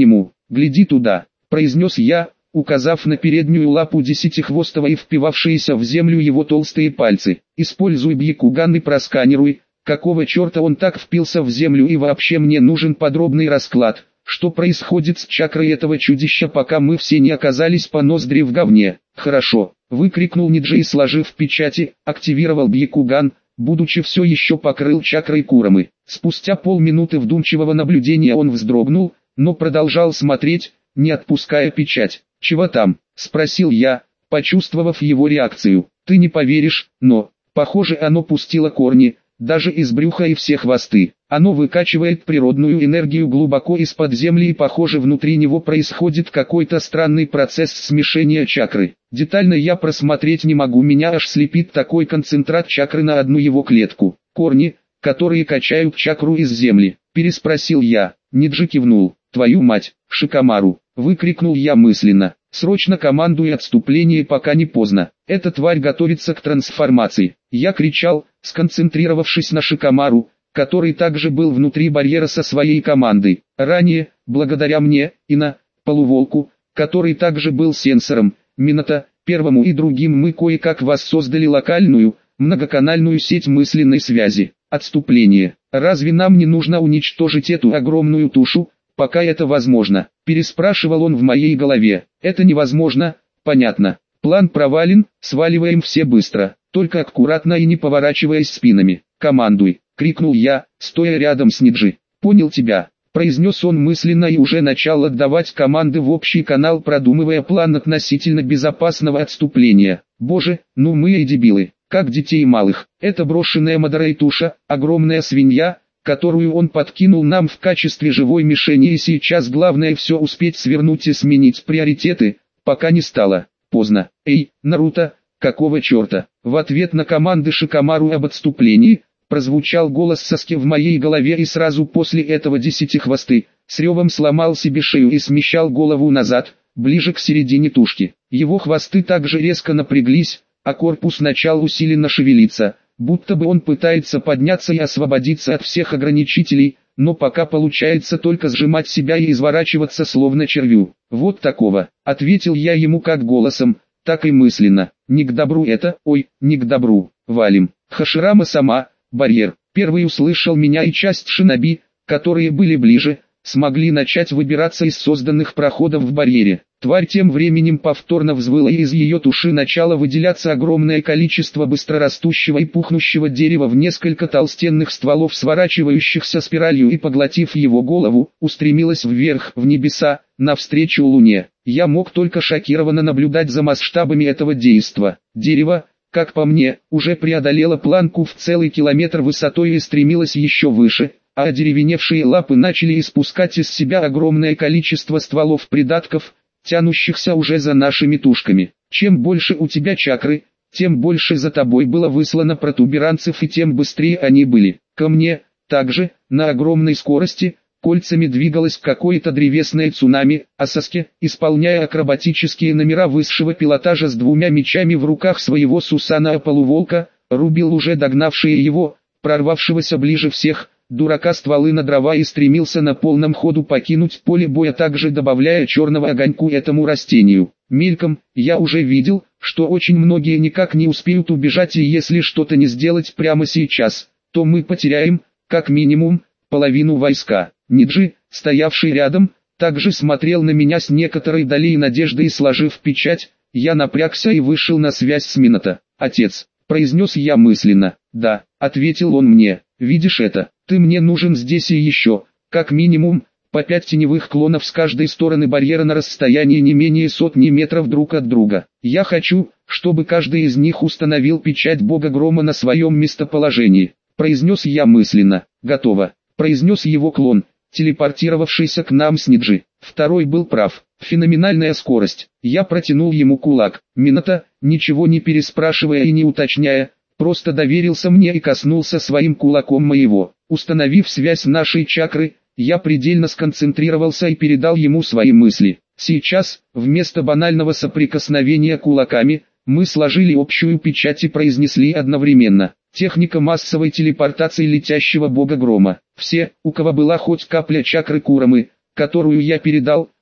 Speaker 1: гляди туда», — произнес я, указав на переднюю лапу десятихвостого и впивавшиеся в землю его толстые пальцы. «Используй Бьякуган и просканируй, какого черта он так впился в землю, и вообще мне нужен подробный расклад, что происходит с чакрой этого чудища, пока мы все не оказались по ноздри в говне». «Хорошо», — выкрикнул Ниджи и, сложив печати, активировал Бьякуган, будучи все еще покрыл чакрой Курамы. Спустя полминуты вдумчивого наблюдения он вздрогнул, но продолжал смотреть, не отпуская печать. «Чего там?» — спросил я, почувствовав его реакцию. «Ты не поверишь, но, похоже, оно пустило корни, даже из брюха и все хвосты. Оно выкачивает природную энергию глубоко из-под земли, и, похоже, внутри него происходит какой-то странный процесс смешения чакры. Детально я просмотреть не могу, меня аж слепит такой концентрат чакры на одну его клетку. Корни, которые качают чакру из земли», — переспросил я. Ниджи кивнул. «Твою мать, Шикамару!» — выкрикнул я мысленно. «Срочно командуй отступление, пока не поздно. Эта тварь готовится к трансформации». Я кричал, сконцентрировавшись на Шикамару, который также был внутри барьера со своей командой. Ранее, благодаря мне, и на полуволку, который также был сенсором, Минато, первому и другим, мы кое-как воссоздали локальную, многоканальную сеть мысленной связи. «Отступление. Разве нам не нужно уничтожить эту огромную тушу, пока это возможно?» — переспрашивал он в моей голове. «Это невозможно, понятно. План провален, сваливаем все быстро, только аккуратно и не поворачиваясь спинами. Командуй!» — крикнул я, стоя рядом с Ниджи. «Понял тебя», — произнес он мысленно и уже начал отдавать команды в общий канал, продумывая план относительно безопасного отступления. «Боже, ну мы и дебилы, как детей малых. Это брошенная Мадорей туша, огромная свинья, которую он подкинул нам в качестве живой мишени, и сейчас главное все успеть свернуть и сменить приоритеты, пока не стало поздно. Эй, Наруто, какого черта?» В ответ на команды Шикамару об отступлении, прозвучал голос Саски в моей голове, и сразу после этого десятихвостый с ревом сломал себе шею и смещал голову назад, ближе к середине тушки. Его хвосты также резко напряглись, а корпус начал усиленно шевелиться, будто бы он пытается подняться и освободиться от всех ограничителей, но пока получается только сжимать себя и изворачиваться словно червю. «Вот такого», — ответил я ему как голосом, так и мысленно. «Не к добру это, ой, не к добру, валим». Хаширама сама, барьер, первый услышал меня, и часть шиноби, которые были ближе, смогли начать выбираться из созданных проходов в барьере. Тварь тем временем повторно взвыла, и из ее туши начало выделяться огромное количество быстрорастущего и пухнущего дерева в несколько толстенных стволов, сворачивающихся спиралью, и, поглотив его голову, устремилась вверх, в небеса, навстречу Луне. Я мог только шокированно наблюдать за масштабами этого действа. Дерево, как по мне, уже преодолело планку в целый километр высотой и стремилось еще выше, а одеревеневшие лапы начали испускать из себя огромное количество стволов-придатков, тянущихся уже за нашими тушками. Чем больше у тебя чакры, тем больше за тобой было выслано протуберанцев, и тем быстрее они были. Ко мне, также, на огромной скорости, кольцами двигалось какое-то древесное цунами, а Саски, исполняя акробатические номера высшего пилотажа с двумя мечами в руках своего Сусана-полуволка, рубил уже догнавшие его, прорвавшегося ближе всех, дурака, стволы на дрова, и стремился на полном ходу покинуть поле боя, также добавляя черного огоньку этому растению. Мельком, я уже видел, что очень многие никак не успеют убежать, и если что-то не сделать прямо сейчас, то мы потеряем, как минимум, половину войска. Ниджи, стоявший рядом, также смотрел на меня с некоторой долей надежды, и, сложив печать, я напрягся и вышел на связь с Минато. «Отец», — произнес я мысленно. «Да», — ответил он мне, — «видишь это? Ты мне нужен здесь и еще, как минимум, по пять теневых клонов с каждой стороны барьера на расстоянии не менее сотни метров друг от друга. Я хочу, чтобы каждый из них установил печать бога грома на своем местоположении», — произнес я мысленно. «Готово», — произнес его клон, телепортировавшийся к нам с Ниджи. Второй был прав. Феноменальная скорость. Я протянул ему кулак. Минато, ничего не переспрашивая и не уточняя, просто доверился мне и коснулся своим кулаком моего. Установив связь нашей чакры, я предельно сконцентрировался и передал ему свои мысли. Сейчас, вместо банального соприкосновения кулаками, мы сложили общую печать и произнесли одновременно: «Техника массовой телепортации летящего бога грома». Все, у кого была хоть капля чакры Курамы, которую я передал,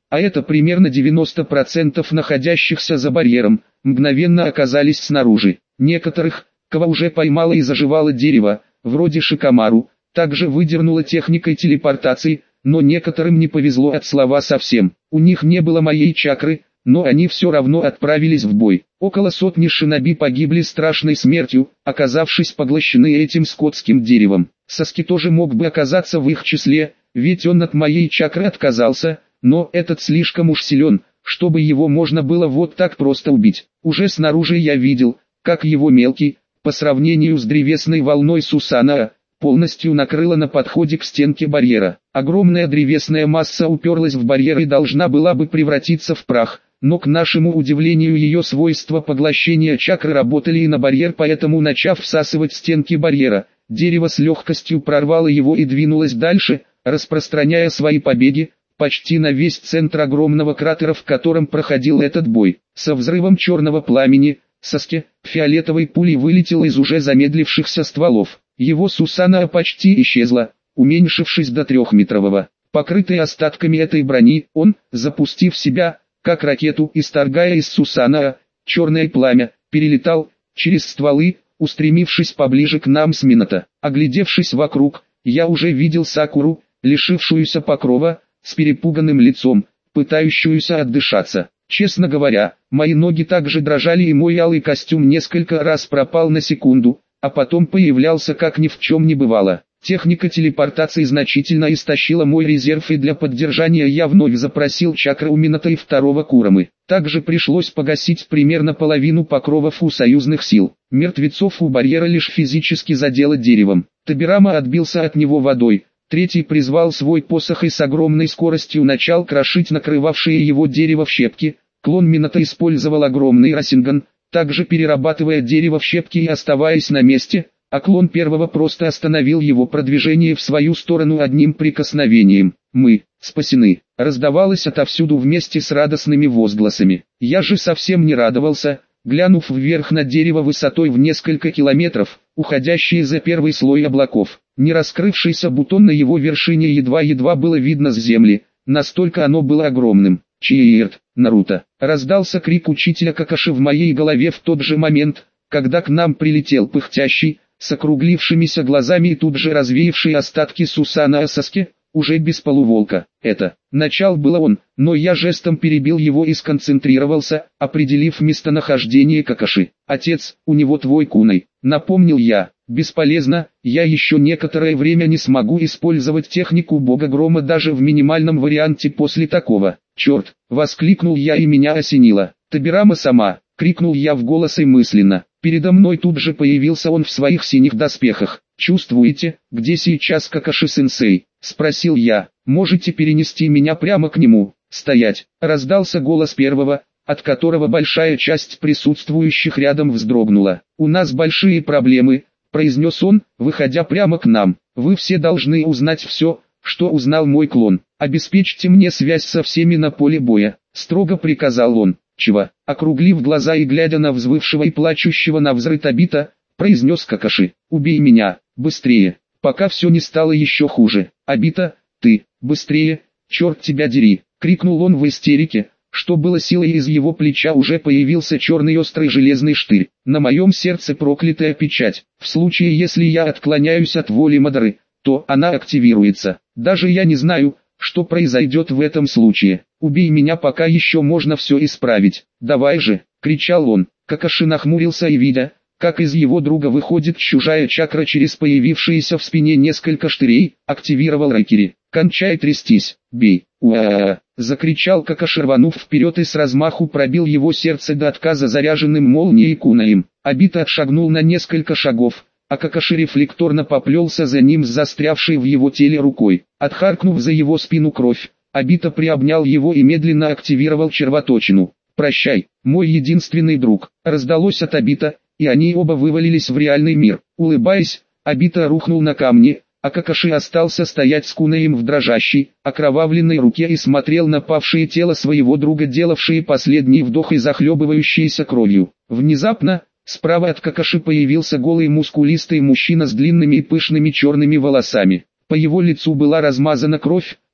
Speaker 1: а это примерно девяносто процентов находящихся за барьером, мгновенно оказались снаружи. Некоторых, кого уже поймало и заживало дерево, вроде Шикамару, также выдернуло техникой телепортации, но некоторым не повезло от слова совсем. У них не было моей чакры, но они все равно отправились в бой. Около сотни шиноби погибли страшной смертью, оказавшись поглощены этим скотским деревом. Саски тоже мог бы оказаться в их числе, ведь он от моей чакры отказался, но этот слишком уж силен, чтобы его можно было вот так просто убить. Уже снаружи я видел, как его мелкий, по сравнению с древесной волной Сусанаа, полностью накрыло на подходе к стенке барьера. Огромная древесная масса уперлась в барьер и должна была бы превратиться в прах, но к нашему удивлению ее свойства поглощения чакры работали и на барьер, поэтому, начав всасывать стенки барьера, дерево с легкостью прорвало его и двинулось дальше, распространяя свои побеги почти на весь центр огромного кратера, в котором проходил этот бой. Со взрывом черного пламени Саски фиолетовой пулей вылетел из уже замедлившихся стволов. Его Сусанаа почти исчезла, уменьшившись до трехметрового. Покрытый остатками этой брони, он, запустив себя, как ракету, исторгая из Сусанаа черное пламя, перелетал через стволы, устремившись поближе к нам с Минато. Оглядевшись вокруг, я уже видел Сакуру, лишившуюся покрова, с перепуганным лицом, пытающуюся отдышаться. Честно говоря, мои ноги также дрожали и мой алый костюм несколько раз пропал на секунду, а потом появлялся как ни в чем не бывало. Техника телепортации значительно истощила мой резерв, и для поддержания я вновь запросил чакры у Минато и второго Курамы. Также пришлось погасить примерно половину покровов у союзных сил. Мертвецов у барьера лишь физически задело деревом. Табирама отбился от него водой. Третий призвал свой посох и с огромной скоростью начал крошить накрывавшее его дерево в щепки. Клон Минато использовал огромный Расинган, также перерабатывая дерево в щепки и оставаясь на месте, а клон первого просто остановил его продвижение в свою сторону одним прикосновением. «Мы спасены!» раздавалось отовсюду вместе с радостными возгласами. Я же совсем не радовался, глянув вверх на дерево высотой в несколько километров, уходящее за первый слой облаков. Не раскрывшийся бутон на его вершине едва-едва было видно с земли, настолько оно было огромным. «Чиирт, Наруто!» раздался крик учителя Какаши в моей голове в тот же момент, когда к нам прилетел пыхтящий, с округлившимися глазами и тут же развеявший остатки Сусанаа Саски, уже без полуволка. Это начал было он, но я жестом перебил его и сконцентрировался, определив местонахождение Какаши. «Отец, у него твой кунай», напомнил я. «Бесполезно, я еще некоторое время не смогу использовать технику бога грома даже в минимальном варианте после такого». «Черт!» — воскликнул я и меня осенило. «Табирама сама!» — крикнул я в голос и мысленно. Передо мной тут же появился он в своих синих доспехах. «Чувствуете, где сейчас Какаши-сенсей?» — спросил я. «Можете перенести меня прямо к нему?» «Стоять!» — раздался голос первого, от которого большая часть присутствующих рядом вздрогнула. «У нас большие проблемы», — произнес он, выходя прямо к нам. «Вы все должны узнать все, что узнал мой клон. Обеспечьте мне связь со всеми на поле боя», — строго приказал он. «Чего?» — округлив глаза и глядя на взвывшего и плачущего навзрыд Обита, произнес Какаши. «Убей меня, быстрее, пока все не стало еще хуже». «Обита, ты, быстрее, черт тебя дери!» — крикнул он в истерике. Что было силой, из его плеча уже появился черный острый железный штырь. «На моем сердце проклятая печать. В случае, если я отклоняюсь от воли Мадары, то она активируется. Даже я не знаю, что произойдет в этом случае. Убей меня, пока еще можно все исправить. Давай же!» — кричал он. Какаши нахмурился и, видя, как из его друга выходит чужая чакра через появившиеся в спине несколько штырей, активировал ракири. «Кончай трястись, бей!» «Уа-а-а!» — закричал Какаши, рванув вперед и с размаху пробил его сердце до отказа заряженным молнией кунаем. Обита отшагнул на несколько шагов, а Какаши рефлекторно поплелся за ним с застрявшей в его теле рукой. Отхаркнув за его спину кровь, Обита приобнял его и медленно активировал червоточину. «Прощай, мой единственный друг!» раздалось от Обита, и они оба вывалились в реальный мир. Улыбаясь, Обита рухнул на камни, а Какаши остался стоять с кунаем в дрожащей, окровавленной руке и смотрел на павшее тело своего друга, делавшее последний вдох и захлебывающееся кровью. Внезапно, справа от Какаши появился голый мускулистый мужчина с длинными и пышными черными волосами. По его лицу была размазана кровь,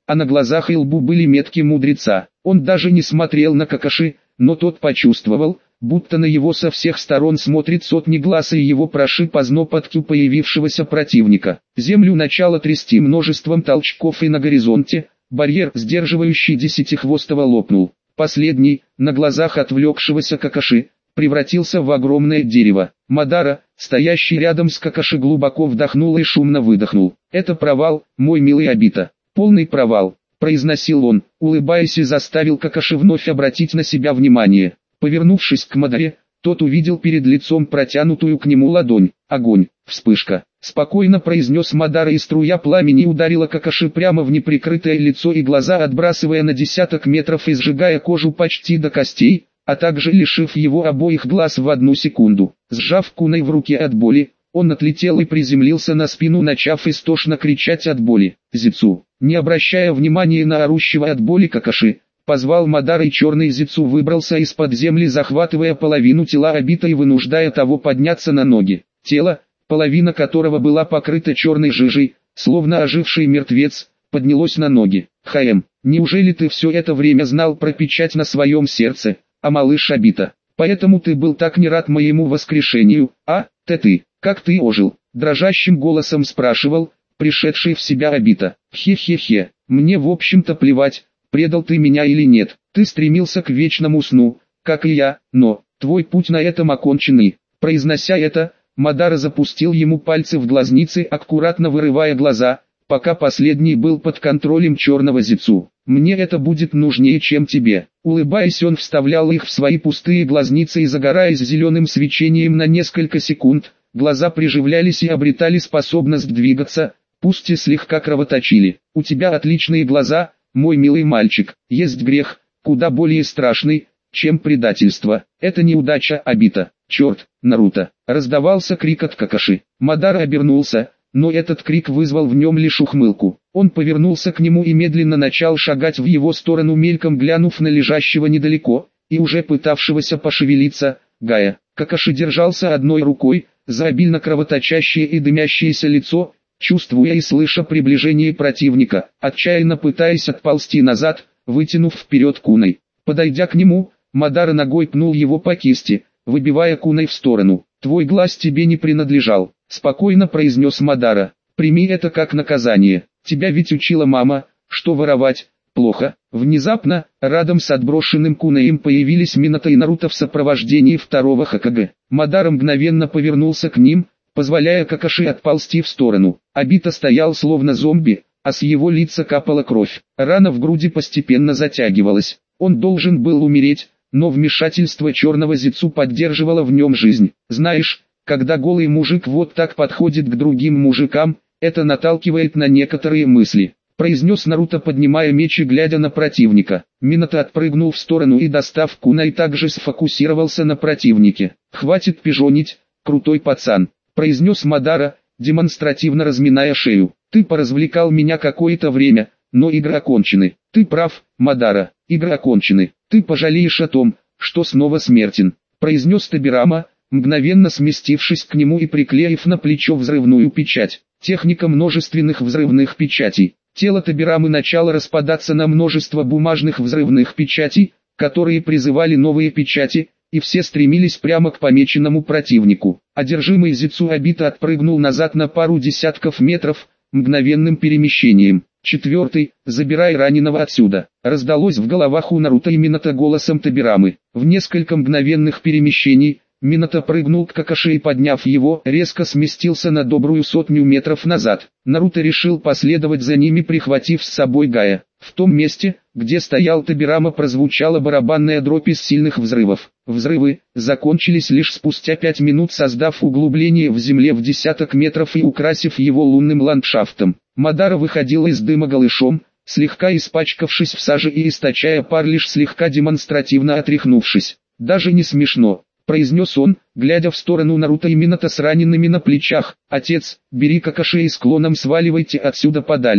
Speaker 1: а на глазах и лбу были метки мудреца. Он даже не смотрел на Какаши, но тот почувствовал, будто на его со всех сторон смотрит сотни глаз, и его прошиб озноб от появившегося противника. Землю начало трясти множеством толчков, и на горизонте барьер, сдерживающий десятихвостого, лопнул. Последний, на глазах отвлекшегося Какаши, превратился в огромное дерево. Мадара, стоящий рядом с Какаши, глубоко вдохнул и шумно выдохнул. «Это провал, мой милый Обита. Полный провал», — произносил он, улыбаясь, и заставил Какаши вновь обратить на себя внимание. Повернувшись к Мадаре, тот увидел перед лицом протянутую к нему ладонь. «Огонь!» «Вспышка!» — спокойно произнес Мадара, и струя пламени ударила Какаши прямо в неприкрытое лицо и глаза, отбрасывая на десяток метров и сжигая кожу почти до костей, а также лишив его обоих глаз в одну секунду. Сжав кунай в руке от боли, он отлетел и приземлился на спину, начав истошно кричать от боли. Зицу, не обращая внимания на орущего от боли Какаши, позвал Мадара, и черный Зицу выбрался из-под земли, захватывая половину тела Обита и вынуждая того подняться на ноги. Тело, половина которого была покрыта черной жижей, словно оживший мертвец, поднялось на ноги. «Хаэм, неужели ты все это время знал про печать на своем сердце, а малыш Обита? Поэтому ты был так не рад моему воскрешению, а, ты ты, как ты ожил?» Дрожащим голосом спрашивал пришедший в себя Обита. «Хе-хе-хе, мне в общем-то плевать, предал ты меня или нет. Ты стремился к вечному сну, как и я, но твой путь на этом оконченный». Произнося это, Мадара запустил ему пальцы в глазницы, аккуратно вырывая глаза, пока последний был под контролем черного Зицу. «Мне это будет нужнее, чем тебе». Улыбаясь, он вставлял их в свои пустые глазницы, и, загораясь зеленым свечением на несколько секунд, глаза приживлялись и обретали способность двигаться, пусть и слегка кровоточили. «У тебя отличные глаза, мой милый мальчик. Есть грех, куда более страшный, чем предательство. Это неудача Обита. Черт, Наруто!» Раздавался крик от Какаши. Мадара обернулся, но этот крик вызвал в нем лишь ухмылку. Он повернулся к нему и медленно начал шагать в его сторону, мельком глянув на лежащего недалеко и уже пытавшегося пошевелиться Гая. Какаши держался одной рукой за обильно кровоточащее и дымящееся лицо, чувствуя и слыша приближение противника, отчаянно пытаясь отползти назад, вытянув вперед кунай. Подойдя к нему, Мадара ногой пнул его по кисти, выбивая кунай в сторону. «Твой глаз тебе не принадлежал», — спокойно произнес Мадара. «Прими это как наказание. Тебя ведь учила мама, что воровать плохо». Внезапно, рядом с отброшенным кунаем появились Минато и Наруто в сопровождении второго Хокаге. Мадара мгновенно повернулся к ним, позволяя Какаши отползти в сторону. Обита стоял словно зомби, а с его лица капала кровь. Рана в груди постепенно затягивалась. Он должен был умереть, но вмешательство черного Зицу поддерживало в нем жизнь. «Знаешь, когда голый мужик вот так подходит к другим мужикам, это наталкивает на некоторые мысли», — произнес Наруто, поднимая меч и глядя на противника. Минато отпрыгнул в сторону и, достав кунай, также сфокусировался на противнике. «Хватит пижонить, крутой пацан», — произнес Мадара, демонстративно разминая шею. «Ты поразвлекал меня какое-то время, но игры окончены». «Ты прав, Мадара, игры окончены. Ты пожалеешь о том, что снова смертен», — произнес Тобирама, мгновенно сместившись к нему и приклеив на плечо взрывную печать. Техника множественных взрывных печатей. Тело Тобирамы начало распадаться на множество бумажных взрывных печатей, которые призывали новые печати, и все стремились прямо к помеченному противнику. Одержимый Зицу Обита отпрыгнул назад на пару десятков метров, мгновенным перемещением. «Четвертый, забирай раненого отсюда», раздалось в головах у Наруто и Минато голосом Тобирамы. В несколько мгновенных перемещений, Минато прыгнул к Какаши и, подняв его, резко сместился на добрую сотню метров назад. Наруто решил последовать за ними, прихватив с собой Гая. В том месте, где стоял Тобирама, прозвучала барабанная дробь из сильных взрывов. Взрывы закончились лишь спустя пять минут, создав углубление в земле в десяток метров и украсив его лунным ландшафтом. Мадара выходил из дыма голышом, слегка испачкавшись в саже и источая пар, лишь слегка демонстративно отряхнувшись. «Даже не смешно», — произнес он, глядя в сторону Наруто и Минато с ранеными на плечах. «Отец, бери Какаши и с клоном сваливайте отсюда подальше».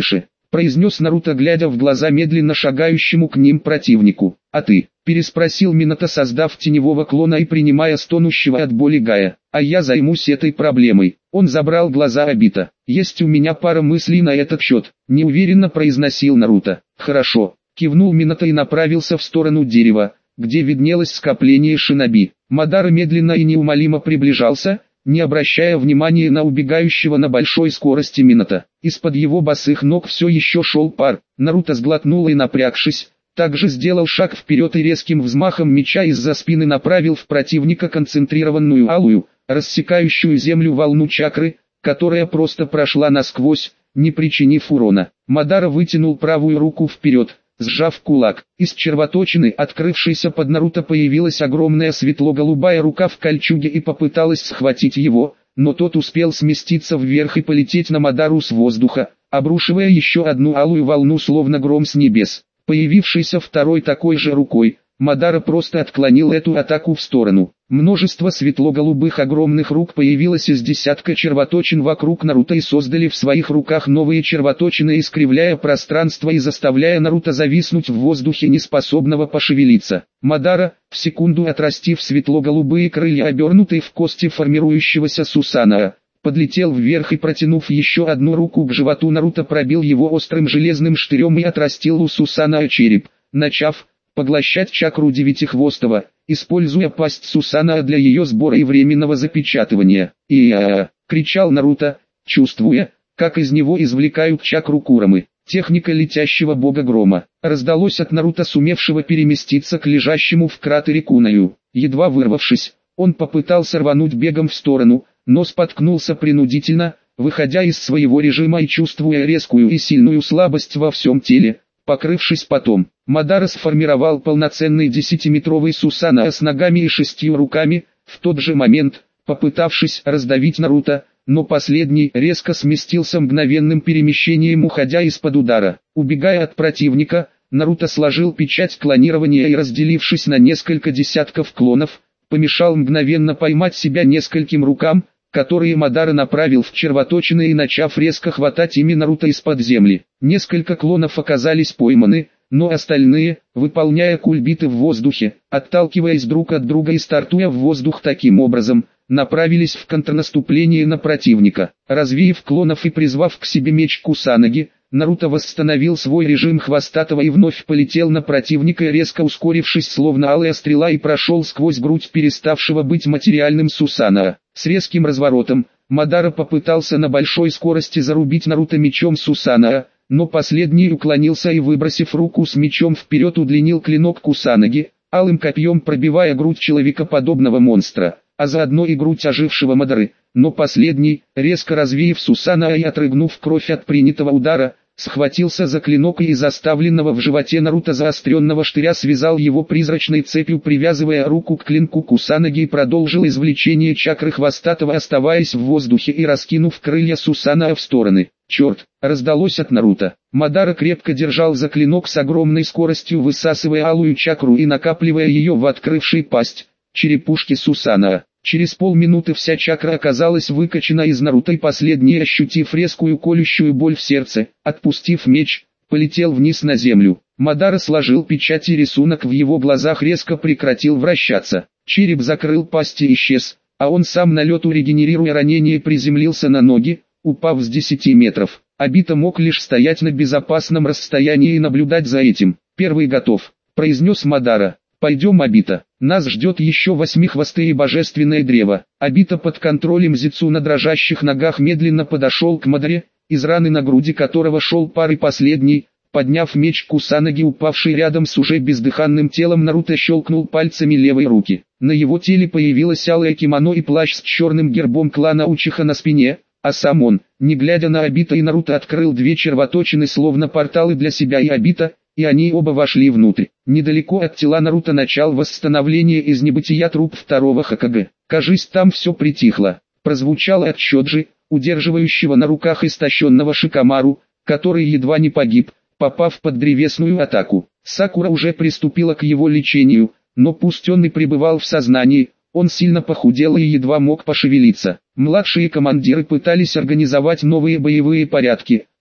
Speaker 1: произнес Наруто, глядя в глаза медленно шагающему к ним противнику. «А ты?» – переспросил Минато, создав теневого клона и принимая стонущего от боли Гая. «А я займусь этой проблемой». Он забрал глаза Обита. «Есть у меня пара мыслей на этот счет», – неуверенно произносил Наруто. «Хорошо», – кивнул Минато и направился в сторону дерева, где виднелось скопление шиноби. Мадара медленно и неумолимо приближался, не обращая внимания на убегающего на большой скорости Минато. Из-под его босых ног все еще шел пар. Наруто сглотнул и, напрягшись, также сделал шаг вперед и резким взмахом меча из-за спины направил в противника концентрированную алую, рассекающую землю волну чакры, которая просто прошла насквозь, не причинив урона. Мадара вытянул правую руку вперед, сжав кулак. Из червоточины, открывшейся под Наруто, появилась огромная светло-голубая рука в кольчуге и попыталась схватить его, но тот успел сместиться вверх и полететь на Мадару с воздуха, обрушивая еще одну алую волну словно гром с небес. Появившийся второй такой же рукой, Мадара просто отклонил эту атаку в сторону. Множество светло-голубых огромных рук появилось из десятка червоточин вокруг Наруто и создали в своих руках новые червоточины, искривляя пространство и заставляя Наруто зависнуть в воздухе, неспособного пошевелиться. Мадара, в секунду отрастив светло-голубые крылья, обернутые в кости формирующегося Сусанаа, подлетел вверх и, протянув еще одну руку к животу Наруто, пробил его острым железным штырем и отрастил у Сусанаа череп, начав поглощать чакру Девятихвостого, используя пасть Сусанаа для ее сбора и временного запечатывания. «И-а-а!» — кричал Наруто, чувствуя, как из него извлекают чакру Курамы. Техника летящего бога грома раздалось от Наруто, сумевшего переместиться к лежащему в кратере Кунаю. Едва вырвавшись, он попытался рвануть бегом в сторону, но споткнулся принудительно, выходя из своего режима и чувствуя резкую и сильную слабость во всем теле, покрывшись потом. Мадара сформировал полноценный десятиметровый Сусанаа с ногами и шестью руками, в тот же момент, попытавшись раздавить Наруто, но последний резко сместился мгновенным перемещением, уходя из-под удара. Убегая от противника, Наруто сложил печать клонирования и, разделившись на несколько десятков клонов, помешал мгновенно поймать себя нескольким рукам, которые Мадара направил в червоточины и начав резко хватать ими Наруто из-под земли. Несколько клонов оказались пойманы, но остальные, выполняя кульбиты в воздухе, отталкиваясь друг от друга и стартуя в воздух таким образом, направились в контрнаступление на противника. Развеяв клонов и призвав к себе меч Кусанаги, Наруто восстановил свой режим хвостатого и вновь полетел на противника, резко ускорившись словно алая стрела, и прошел сквозь грудь переставшего быть материальным Сусанаа. С резким разворотом, Мадара попытался на большой скорости зарубить Наруто мечом Сусанаа, но последний уклонился и, выбросив руку с мечом вперед, удлинил клинок Кусанаги, алым копьем пробивая грудь человекоподобного монстра, а заодно и грудь ожившего Мадары. Но последний, резко развеяв Сусанаа и отрыгнув кровь от принятого удара, схватился за клинок и из оставленного в животе Наруто заостренного штыря связал его призрачной цепью, привязывая руку к клинку Кусанаги, и продолжил извлечение чакры хвостатого, оставаясь в воздухе и раскинув крылья Сусанаа в стороны. «Черт!» — раздалось от Наруто. Мадара крепко держал за клинок с огромной скоростью, высасывая алую чакру и накапливая ее в открывшей пасть черепушки Сусанаа. Через полминуты вся чакра оказалась выкачана из Наруто, и последний, ощутив резкую колющую боль в сердце, отпустив меч, полетел вниз на землю. Мадара сложил печать, и рисунок в его глазах резко прекратил вращаться. Череп закрыл пасть и исчез, а он сам на лету, регенерируя ранение, приземлился на ноги, упав с десяти метров. Обита мог лишь стоять на безопасном расстоянии и наблюдать за этим. «Первый готов», — произнес Мадара. «Пойдем, Обита, нас ждет еще восьмихвостое божественное древо». Обита под контролем Зицу на дрожащих ногах медленно подошел к Мадаре, из раны на груди которого шел пар, и последний, подняв меч Кусанаги, упавший рядом с уже бездыханным телом Наруто, щелкнул пальцами левой руки. На его теле появилось алое кимоно и плащ с черным гербом клана Учиха на спине, а сам он, не глядя на Обита и Наруто, открыл две червоточины словно порталы для себя и Обита, и они оба вошли внутрь. Недалеко от тела Наруто начал восстановление из небытия труп второго Хокаге. Кажись, там все притихло. Прозвучал от Щоджи, удерживающего на руках истощенного Шикамару, который едва не погиб, попав под древесную атаку. Сакура уже приступила к его лечению, но пусть он и пребывал в сознании, он сильно похудел и едва мог пошевелиться. Младшие командиры пытались организовать новые боевые порядки,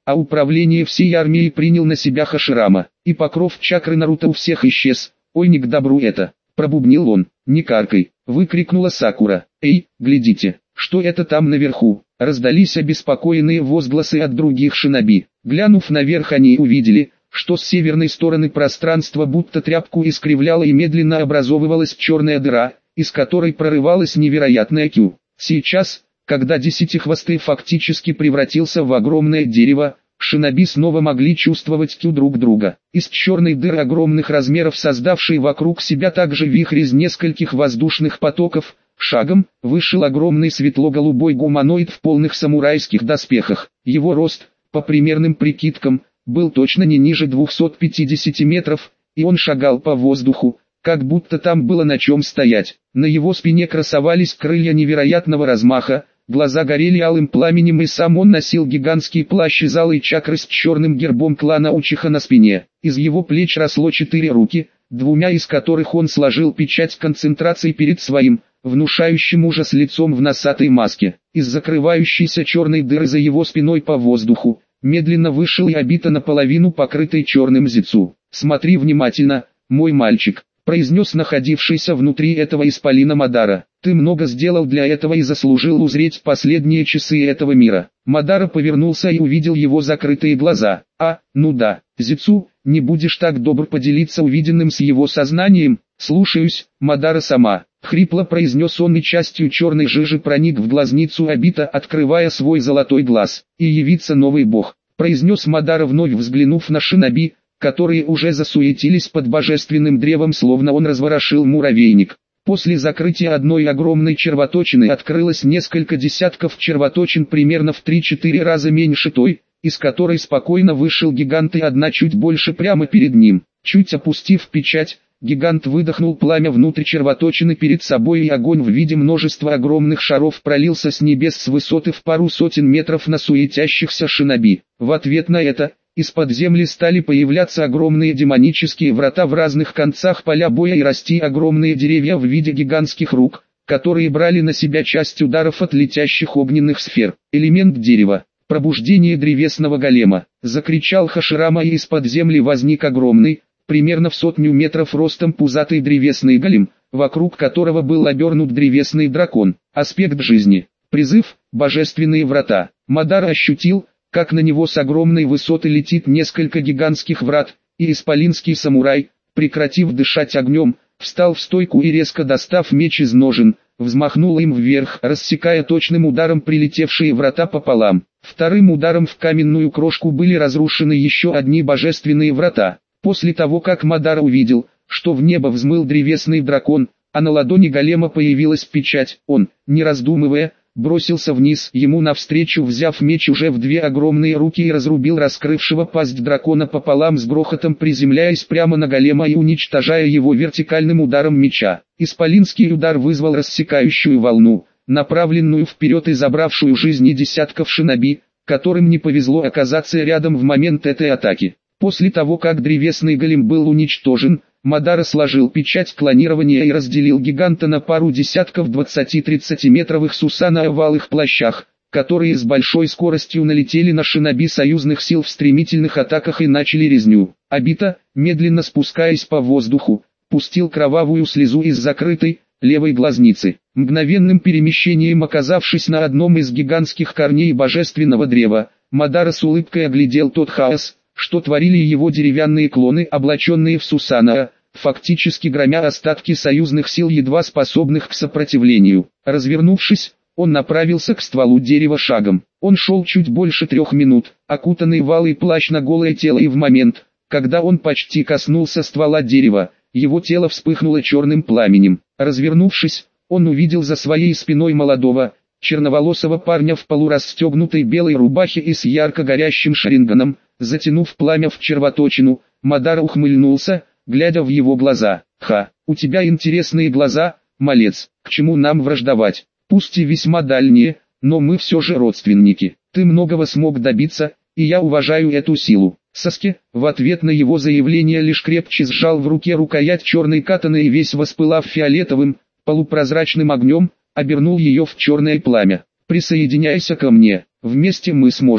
Speaker 1: а управление всей армией принял на себя Хаширама, и покров чакры Наруто у всех исчез. «Ой, не к добру это!» – пробубнил он. «Не каркай!» – выкрикнула Сакура. «Эй, глядите, что это там наверху?» Раздались обеспокоенные возгласы от других шиноби. Глянув наверх, они увидели, что с северной стороны пространства будто тряпку искривляла и медленно образовывалась черная дыра, из которой прорывалась невероятная кю. Сейчас, когда Десятихвостый фактически превратился в огромное дерево, шиноби снова могли чувствовать кю друг друга. Из черной дыры огромных размеров, создавшей вокруг себя также вихрь из нескольких воздушных потоков, шагом вышел огромный светло-голубой гуманоид в полных самурайских доспехах. Его рост, по примерным прикидкам, был точно не ниже двухсот пятидесяти метров, и он шагал по воздуху, как будто там было на чем стоять. На его спине красовались крылья невероятного размаха, глаза горели алым пламенем, и сам он носил гигантский плащ из алой чакры с черным гербом клана Учиха на спине. Из его плеч росло четыре руки, двумя из которых он сложил печать концентрации перед своим, внушающим ужас лицом в носатой маске. Из закрывающейся черной дыры за его спиной по воздуху медленно вышел и Обита, наполовину покрытый черным зицу. «Смотри внимательно, мой мальчик», — произнес находившийся внутри этого исполина Мадара. «Ты много сделал для этого и заслужил узреть последние часы этого мира». Мадара повернулся и увидел его закрытые глаза. «А, ну да, Зицу, не будешь так добр поделиться увиденным с его сознанием?» «Слушаюсь, Мадара сама», — хрипло произнес он, и частью черной жижи проник в глазницу Обита, открывая свой золотой глаз. «И явится новый бог», — произнес Мадара, вновь взглянув на шиноби, которые уже засуетились под божественным древом, словно он разворошил муравейник. После закрытия одной огромной червоточины открылось несколько десятков червоточин примерно в три-четыре раза меньше той, из которой спокойно вышел гигант, и одна чуть больше прямо перед ним. Чуть опустив печать, гигант выдохнул пламя внутрь червоточины перед собой, и огонь в виде множества огромных шаров пролился с небес с высоты в пару сотен метров на суетящихся шиноби. В ответ на это, из-под земли стали появляться огромные демонические врата в разных концах поля боя и расти огромные деревья в виде гигантских рук, которые брали на себя часть ударов от летящих огненных сфер. Элемент дерева. Пробуждение древесного голема. Закричал Хаширама, и из-под земли возник огромный, примерно в сотню метров ростом пузатый древесный голем, вокруг которого был обернут древесный дракон. Аспект жизни. Призыв. Божественные врата. Мадара ощутил, как на него с огромной высоты летит несколько гигантских врат, и исполинский самурай, прекратив дышать огнем, встал в стойку и, резко достав меч из ножен, взмахнул им вверх, рассекая точным ударом прилетевшие врата пополам. Вторым ударом в каменную крошку были разрушены еще одни божественные врата. После того, как Мадара увидел, что в небо взмыл древесный дракон, а на ладони голема появилась печать, он, не раздумывая, бросился вниз, ему навстречу взяв меч уже в две огромные руки, и разрубил раскрывшего пасть дракона пополам, с грохотом приземляясь прямо на голема и уничтожая его вертикальным ударом меча. Исполинский удар вызвал рассекающую волну, направленную вперед и забравшую жизни десятков шиноби, которым не повезло оказаться рядом в момент этой атаки. После того, как древесный голем был уничтожен, Мадара сложил печать клонирования и разделил гиганта на пару десятков двадцати-тридцатиметровых сусана в алых плащах, которые с большой скоростью налетели на шиноби союзных сил в стремительных атаках и начали резню. Обита, медленно спускаясь по воздуху, пустил кровавую слезу из закрытой, левой глазницы. Мгновенным перемещением оказавшись на одном из гигантских корней божественного древа, Мадара с улыбкой оглядел тот хаос, что творили его деревянные клоны, облаченные в сусана, фактически громя остатки союзных сил, едва способных к сопротивлению. Развернувшись, он направился к стволу дерева шагом. Он шел чуть больше трех минут, окутанный в алый плащ на голое тело, и в момент, когда он почти коснулся ствола дерева, его тело вспыхнуло черным пламенем. Развернувшись, он увидел за своей спиной молодого, черноволосого парня в полурасстегнутой белой рубахе и с ярко горящим шаринганом. Затянув пламя в червоточину, Мадара ухмыльнулся, глядя в его глаза. «Ха, у тебя интересные глаза, малец, к чему нам враждовать? Пусть и весьма дальние, но мы все же родственники. Ты многого смог добиться, и я уважаю эту силу». Саски, в ответ на его заявление, лишь крепче сжал в руке рукоять черной катаны и, весь воспылав фиолетовым, полупрозрачным огнем, обернул ее в черное пламя. «Присоединяйся ко мне, вместе мы сможем».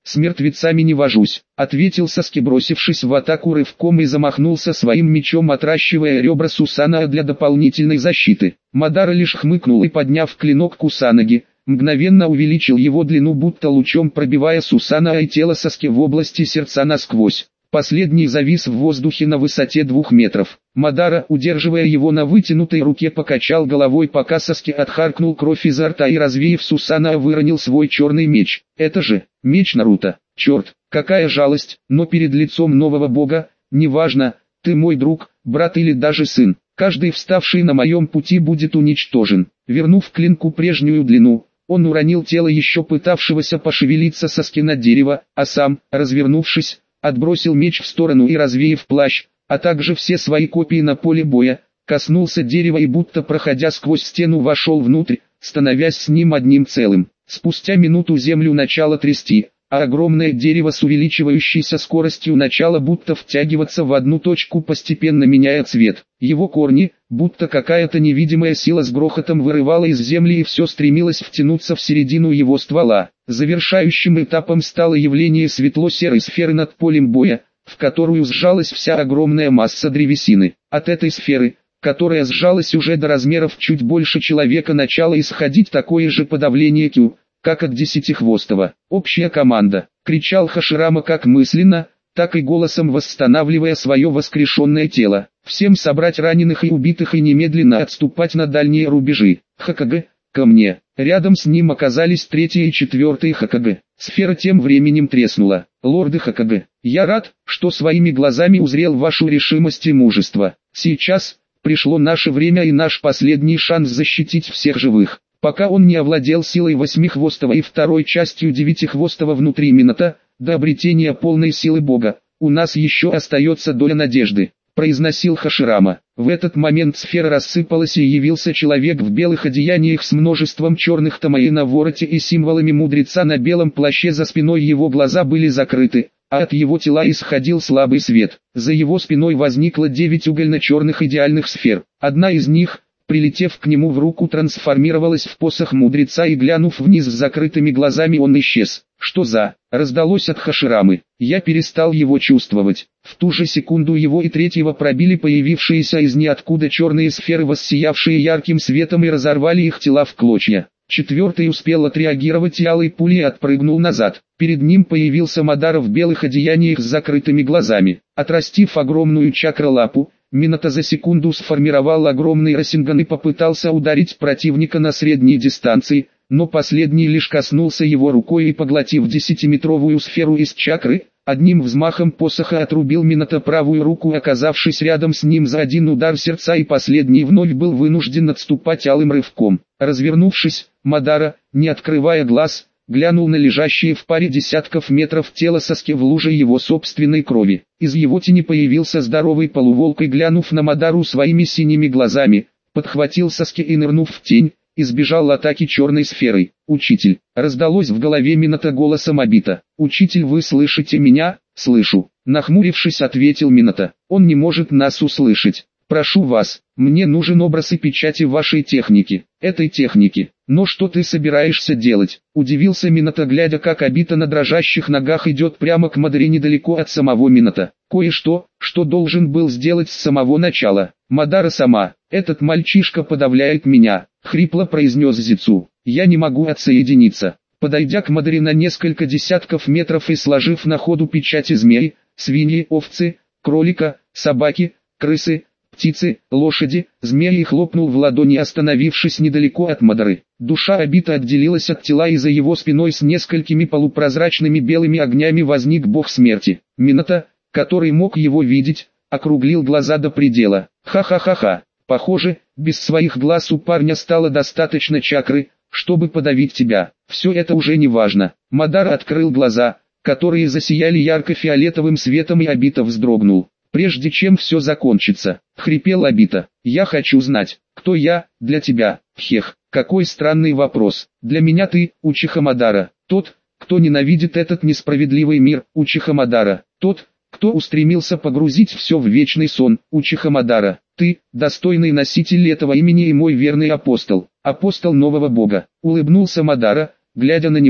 Speaker 1: «С мертвецами не вожусь», — ответил Саски, бросившись в атаку рывком и замахнулся своим мечом, отращивая ребра Сусанаа для дополнительной защиты. Мадара лишь хмыкнул и, подняв клинок Кусанаги, мгновенно увеличил его длину, будто лучом пробивая Сусанаа и тело Саски в области сердца насквозь. Последний завис в воздухе на высоте двух метров. Мадара, удерживая его на вытянутой руке, покачал головой, пока Саски отхаркнул кровь изо рта и, развеяв Сусанаа, выронил свой черный меч. «Это же меч Наруто! Черт, какая жалость!» Но перед лицом нового бога, неважно, ты мой друг, брат или даже сын, каждый вставший на моем пути будет уничтожен. Вернув клинку прежнюю длину, он уронил тело еще пытавшегося пошевелиться Саски на дерево, а сам, развернувшись, отбросил меч в сторону и, развеяв плащ, а также все свои копии на поле боя, коснулся дерева и, будто проходя сквозь стену, вошел внутрь, становясь с ним одним целым. Спустя минуту землю начало трясти, а огромное дерево с увеличивающейся скоростью начало будто втягиваться в одну точку, постепенно меняя цвет. Его корни, будто какая-то невидимая сила, с грохотом вырывала из земли, и все стремилось втянуться в середину его ствола. Завершающим этапом стало явление светло-серой сферы над полем боя, в которую сжалась вся огромная масса древесины. От этой сферы, которая сжалась уже до размеров чуть больше человека, начало исходить такое же подавление Кю, как от десятихвостого. «Общая команда!» — кричал Хаширама как мысленно, так и голосом, восстанавливая свое воскрешенное тело. «Всем собрать раненых и убитых и немедленно отступать на дальние рубежи. Хокage, ко мне!» Рядом с ним оказались третья и четвертая Хокage. Сфера тем временем треснула. «Лорды Хокage, я рад, что своими глазами узрел вашу решимость и мужество. Сейчас пришло наше время и наш последний шанс защитить всех живых». Пока он не овладел силой восьмихвостого и второй частью девятихвостого внутри Минато, до обретения полной силы бога, у нас еще остается доля надежды, произносил Хаширама. В этот момент сфера рассыпалась, и явился человек в белых одеяниях с множеством черных тамаи на вороте и символами мудреца на белом плаще за спиной. Его глаза были закрыты, а от его тела исходил слабый свет. За его спиной возникло девять угольно-черных идеальных сфер. Одна из них, прилетев к нему в руку, трансформировалась в посох мудреца, и, глянув вниз с закрытыми глазами, он исчез. «Что за?» — раздалось от Хаширамы. Я перестал его чувствовать. В ту же секунду его и третьего пробили появившиеся из ниоткуда черные сферы, воссиявшие ярким светом, и разорвали их тела в клочья. Четвертый успел отреагировать и алой пулей отпрыгнул назад. Перед ним появился Мадара в белых одеяниях с закрытыми глазами. Отрастив огромную чакра-лапу, Минато за секунду сформировал огромный Расинган и попытался ударить противника на средней дистанции, но последний лишь коснулся его рукой и, поглотив десятиметровую сферу из чакры, одним взмахом посоха отрубил Минато правую руку, оказавшись рядом с ним за один удар сердца, и последний вновь был вынужден отступать алым рывком. Развернувшись, Мадара, не открывая глаз, глянул на лежащие в паре десятков метров тело Саски в луже его собственной крови. Из его тени появился здоровый полуволк и, глянув на Мадару своими синими глазами, подхватил Саски и, нырнув в тень, избежал атаки черной сферой. «Учитель!» — раздалось в голове Минато голосом Обита. «Учитель, вы слышите меня?» «Слышу», — нахмурившись, ответил Минато. «Он не может нас услышать. Прошу вас, мне нужен образ и печати вашей техники, этой техники». «Но что ты собираешься делать?» — удивился Минато, глядя, как Обита на дрожащих ногах идет прямо к Мадаре недалеко от самого Минато. «Кое-что, что должен был сделать с самого начала. Мадара сама, этот мальчишка подавляет меня», — хрипло произнес Зицу. «Я не могу отсоединиться». Подойдя к Мадаре на несколько десятков метров и сложив на ходу печати змеи, свиньи, овцы, кролика, собаки, крысы, птицы, лошади, змеи, хлопнул в ладони, остановившись недалеко от Мадары. Душа Обита отделилась от тела, и за его спиной с несколькими полупрозрачными белыми огнями возник бог смерти. Минато, который мог его видеть, округлил глаза до предела. «Ха-ха-ха-ха, похоже, без своих глаз у парня стало достаточно чакры, чтобы подавить тебя. Все это уже не важно». Мадара открыл глаза, которые засияли ярко-фиолетовым светом, и Обита вздрогнул. «Прежде чем все закончится», — хрипел Обита, — «я хочу знать, кто я для тебя». «Хех, какой странный вопрос. Для меня ты, Учиха Мадара, тот, кто ненавидит этот несправедливый мир, Учиха Мадара, тот, кто устремился погрузить все в вечный сон, Учиха Мадара, ты, достойный носитель этого имени и мой верный апостол, апостол нового бога». Улыбнулся Мадара, глядя на него.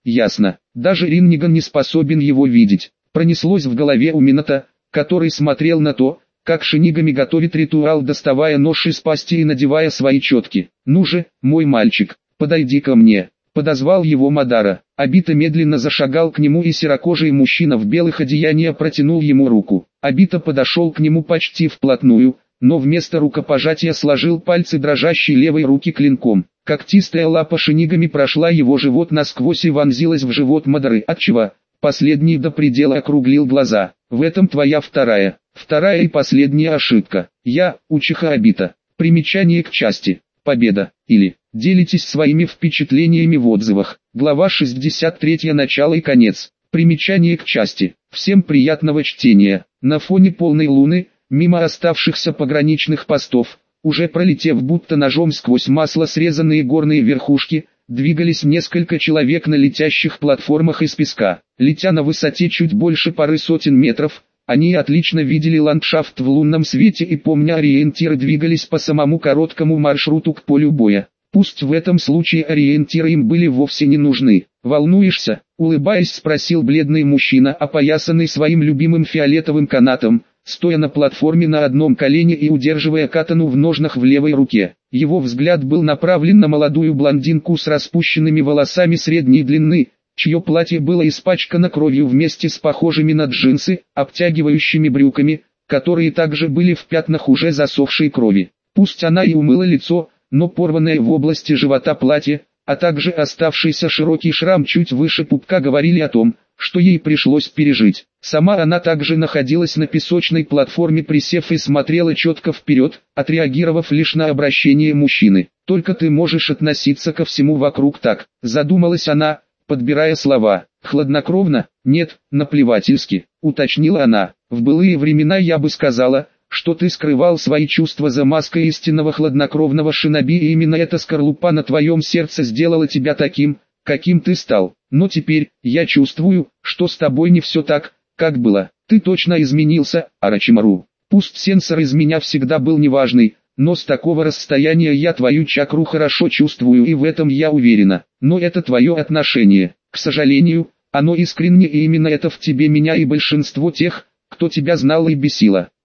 Speaker 1: ясно. Даже Ринниган не способен его видеть. Пронеслось в голове у Минота, который смотрел на то, как Шинигами готовит ритуал, доставая нож из пасти и надевая свои четки. «Ну же, мой мальчик, подойди ко мне», — подозвал его Мадара. Обита медленно зашагал к нему, и серокожий мужчина в белых одеяниях протянул ему руку. Обита подошел к нему почти вплотную, но вместо рукопожатия сложил пальцы дрожащей левой руки клинком. Когтистая лапа Шинигами прошла его живот насквозь и вонзилась в живот Мадары, отчего последний до предела округлил глаза. «В этом твоя вторая, вторая и последняя ошибка. Я, Учиха Обита». Примечание к части «Победа» или «Делитесь своими впечатлениями в отзывах». Глава шестьдесят три, начало и конец. Примечание к части. Всем приятного чтения. На фоне полной луны, мимо оставшихся пограничных постов, уже пролетев будто ножом сквозь масло срезанные горные верхушки, двигались несколько человек на летящих платформах из песка. Летя на высоте чуть больше пары сотен метров, они отлично видели ландшафт в лунном свете и, помня ориентиры, двигались по самому короткому маршруту к полю боя. Пусть в этом случае ориентиры им были вовсе не нужны. «Волнуешься?» — улыбаясь, спросил бледный мужчина, опоясанный своим любимым фиолетовым канатом, стоя на платформе на одном колене и удерживая катану в ножнах в левой руке. Его взгляд был направлен на молодую блондинку с распущенными волосами средней длины, чье платье было испачкано кровью вместе с похожими на джинсы, обтягивающими брюками, которые также были в пятнах уже засохшей крови. Пусть она и умыла лицо, но порванное в области живота платье, а также оставшийся широкий шрам чуть выше пупка говорили о том, что ей пришлось пережить. Сама она также находилась на песочной платформе, присев, и смотрела четко вперед, отреагировав лишь на обращение мужчины. «Только ты можешь относиться ко всему вокруг так», — задумалась она, подбирая слова. «Хладнокровно? Нет, наплевательски», — уточнила она. «В былые времена я бы сказала, что ты скрывал свои чувства за маской истинного хладнокровного шиноби, и именно эта скорлупа на твоем сердце сделала тебя таким, каким ты стал. Но теперь, я чувствую, что с тобой не все так, как было. Ты точно изменился, Орочимару. Пусть сенсор из меня всегда был неважный, но с такого расстояния я твою чакру хорошо чувствую, и в этом я уверена. Но это твое отношение. К сожалению, оно искренне, и именно это в тебе меня и большинство тех, кто тебя знал и бесило.